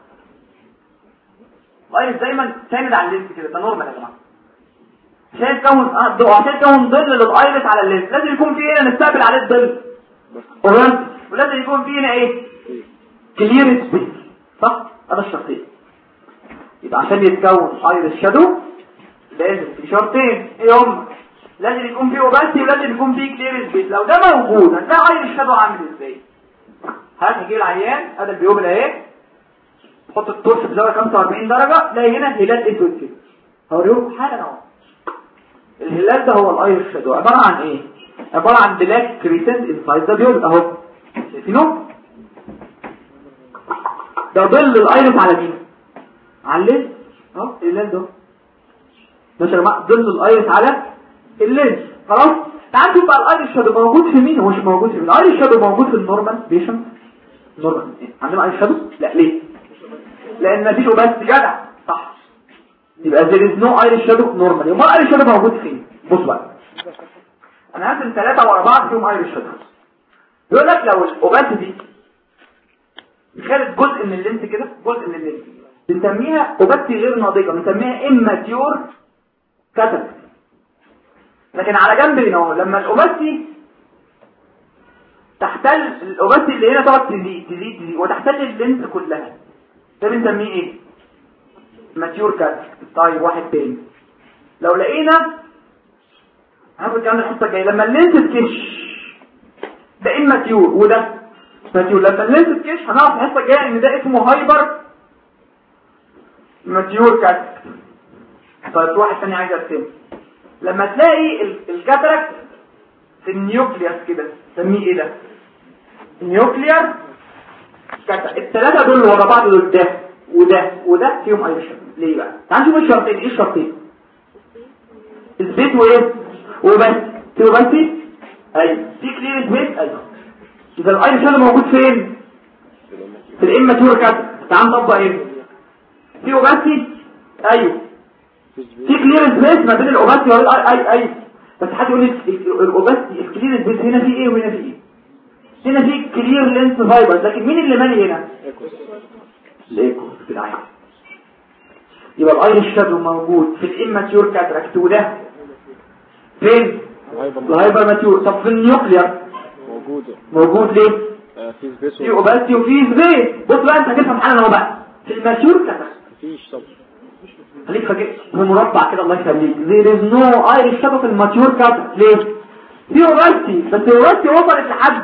الايرس دايما ساند على اللينس كده، ده نورمال يا جماعه. عشان يتكون ظل للايرس على اللينس لازم يكون فيه هنا نستقبل عليه الظل ولازم يكون فيه هنا ايه كلير سبيس، صح؟ هذا الشرطين. يبقى عشان يتكون ايرس شادو لازم في شرطين، ايه هم؟ لازم يكون فيه اوباستي ولازم يكون فيه كلير سبيس. لو ده موجود هتلاقي ايرس شادو عامل ازاي؟ هنجيب العيان هذا البيوبل اهي، تحط التورش بزاويه 45 درجه تلاقي هنا هلال اسود كده. هوريكم حالا اهو. الهلال ده هو الايرس شادو، عباره عن ايه؟ عباره عن بلاك كريسنت انسايد ذا بيوبل اهو. شايفينه؟ ده ظل الايرس على مين؟ على اللينس اهو. الهلال ده ماشي يا جماعه، ظل الايرس على اللينس. خلاص تعالوا نشوف بقى الايرس شادو موجود في مين ومش موجود في مين. الايرس شادو موجود في النورمال بيشنت. نورمال عندنا ايرس شادو؟ لا. ليه؟ لان مفيش اوباستي جدع، صح؟ يبقى there is no iris shadow normal. يبقى الايرس شادو موجود فين؟ بص بقى انا هرسم 3 ورا بعض فيهم ايرس شادو. يقول لك لو الاوباستي خدت جزء من اللينس كده، جزء من اللينس بنسميها اوباستي غير ناضجه، بنسميها immature cataract. لكن على جنب هنا اهو لما الاوباستي تحتل الاوباستي اللي هنا تقعد تزيد وتحتل اللينس كلها، ده بنسميه ايه؟ ماتيور كاتراكت. طيب واحد تاني لو لقينا هاخد الكلام الحصه الجايه، لما اللينس تكش ده ماتيور وده ماتيور. لما اللينس تكش هنعرف الحصه الجايه ان ده اسمه هايبر ماتيور كاتراكت. طيب واحد تاني عايز ارسمه، لما تلاقي الكاتراكت في النيوكليوس كده نسميه ايه ده؟ النيوكليير كاتراكت. الثلاثه دول ورا بعض دول ده وده وده فيهم ايرس شادو. ليه بقى؟ تعالوا نشوف الشرطين. ايه الشرطين؟ الزيت وايه وبس. في بس ايوه في كلير سبيس. ايوه اذا الايرس شادو موجود فين؟ في الاماتيور كاتراكت. تعال نطبق ايه؟ في اوباستي. ايوه في كلير سبيس ما بين الاوباستي ايوه بس حد يقول لي الاوباستي الكلير سبيس هنا في ايه وهنا في ايه؟ هنا في كلير لينس فايبر، لكن مين اللي مالي هنا؟ الايكو في العين. يبقى الايرس شادو موجود في الاماتيور كاتراكت وده فين؟ الهايبر ماتيور. طب في النيوكليير موجود ليه؟ في سبيس في اوباستي وفي سبيس. بص بقى انت هتفهم حالا اهو بقى في الماتيور كاتراكت مفيش. طب خليك فاكر بمربع كده الله يخليك. there is no iris shadow في الماتيور كاتراكت. ليه؟ في اوباستي بس الاوباستي وصلت لحد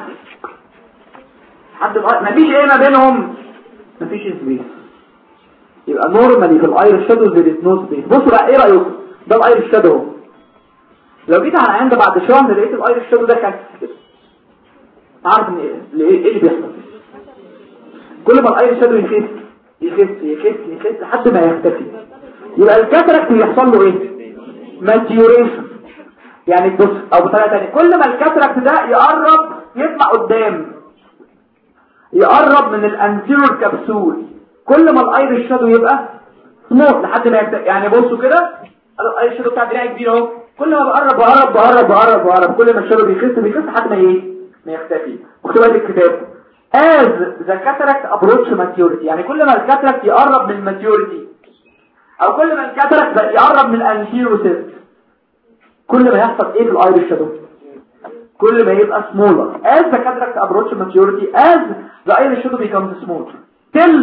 مفيش ايه ما بينهم، مفيش سبيس. يبقى نورمالي في الايرس شادو there is no space. بصوا بقى ايه رايكم؟ ده الايرس شادو. لو جيت على عند بعد شهر لقيت الايرس شادو ده كده عارف ان ايه اللي بيحصل؟ كل ما الايرس شادو يخف لحد ما يختفي. يبقى الكاتراكت بيحصل له ايه؟ ماتيوريشن. يعني بص او بطريقه ثانيه، كل ما الكاتراكت ده يقرب يطلع قدام يقرب من الانتيرور كبسول، كل ما الايرس شادو يبقى سموث لحد ما يختفي. يعني بصوا كده الايرس شادو بتاع دراعي كبير اهو، كل ما بقرب كل ما الشادو بيخف لحد ما يختفي. مكتوب في الكتاب as the cataract approach maturity، يعني كل ما الكاتراكت يقرب من الماتيوريتي او كل ما الكاتراكت يقرب من الانتيرور سيست، كل ما يحصل ايه في الايرس شادو؟ كل ما يبقى smaller. as the cataract approach maturity as the iris shadow becomes smaller till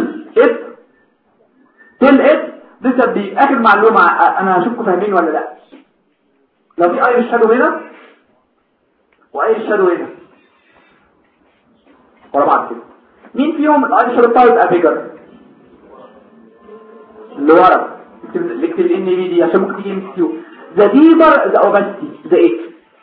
it لسه دي اخر معلومه انا هشوفكم فاهمين ولا لا. لو في ايرس شادو هنا وايرس شادو هنا ورا بعض كده، مين فيهم الايرس شادو بتاعه يبقى بيجر؟ اللي ورا. اكتب الان بي دي عشان ممكن تيجي ام كيو. ذا ديبر ذا اوباستي ذا ايه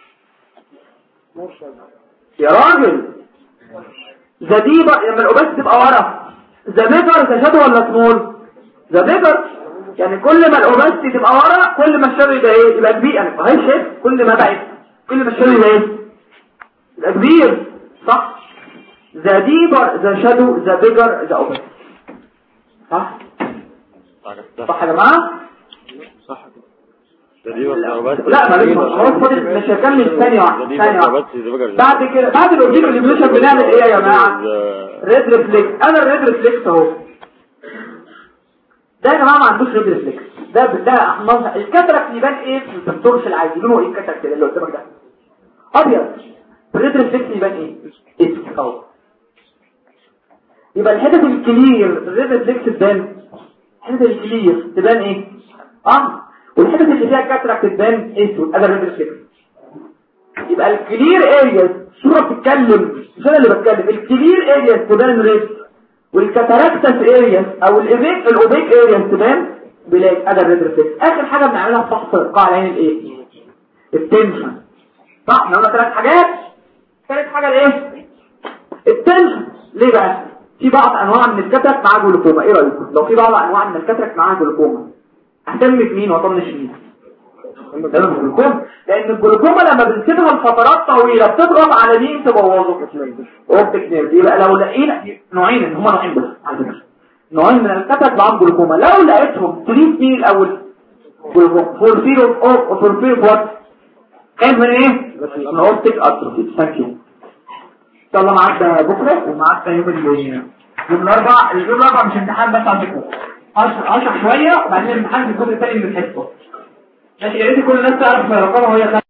يا راجل؟ ذا ديبر لما الاوباستي تبقى ورا. ذا بيجر ذا شادو ولا سمول؟ ذا بيجر. يعني كل ما الاوباستي تبقى ورا كل ما الشادو يبقى ايه؟ يبقى كبير. يعني اهي شايف كل ما الشادو يبقى ايه؟ يبقى كبير، صح؟ the deeper the shadow the bigger the opacity. صح يا جماعه؟ صح لا معلش فاضل مش هكمل ثانيه واحده بعد كده بعد الاوبجكت ريفوليوشن بنعمل ايه يا جماعه؟ ريد ريفلكس. انا الريد ريفلكس اهو ده يا جماعه ما عندوش ريد ريفلكس. ده احمر. الكاتراكت يبان ايه في الدكتور في العادي؟ لونه ايه الكاتراكت اللي قدامك ده؟ ابيض. الريد ريفلكس يبان ايه؟ اسود اهو. يبقى الحته الكلير الريد ريفلكس تبان، الحته الكلير تبان ايه؟ والحته اللي فيها كاتراكت تبان اسود. ادي الريد ريفلكس. يبقى الكلير ارياز الصوره بتتكلم مش انا اللي بتكلم. الكلير ارياز تبان ريد، والكاتاراكتس ارياز او الاوبيك ارياز تبان بلاك. ادي الريد ريفلكس. اخر حاجه بنعملها في فحص قاع العين الايه؟ التنشن. صح احنا قلنا 3 حاجات. ثالث حاجه الايه؟ التنشن. ليه بقى؟ في بعض انواع من الكاتراكت معاه جلوكوما. ايه رايكم لو في بعض انواع من الكاتراكت معاه جلوكوما اهتم بمين واطنش مين؟ الجلوكوما. لان الجلوكوما لما بنسيبها لفترات طويله بتضغط على مين تبوظه؟ اوبتيك نيرف. يبقى لو لقينا نوعين، هما نوعين بس على فكره، نوعين من الكاتراكت معاهم جلوكوما، لو لقيتهم تريد مين الاول؟ جلوكوما. فور فير اوف فور فير وات؟ خايف من ايه؟ من اوبتيك اتروفي. ثانك يو. ان شاء الله معاك بكره ومعاك يوم الاربعاء. اليوم الاربعاء مش امتحان بس على فكره، اشرح شويه وبعدين الامتحان في الجزء الثاني من الحصه. ماشي؟ يا ريت كل الناس تعرف رقمها وهي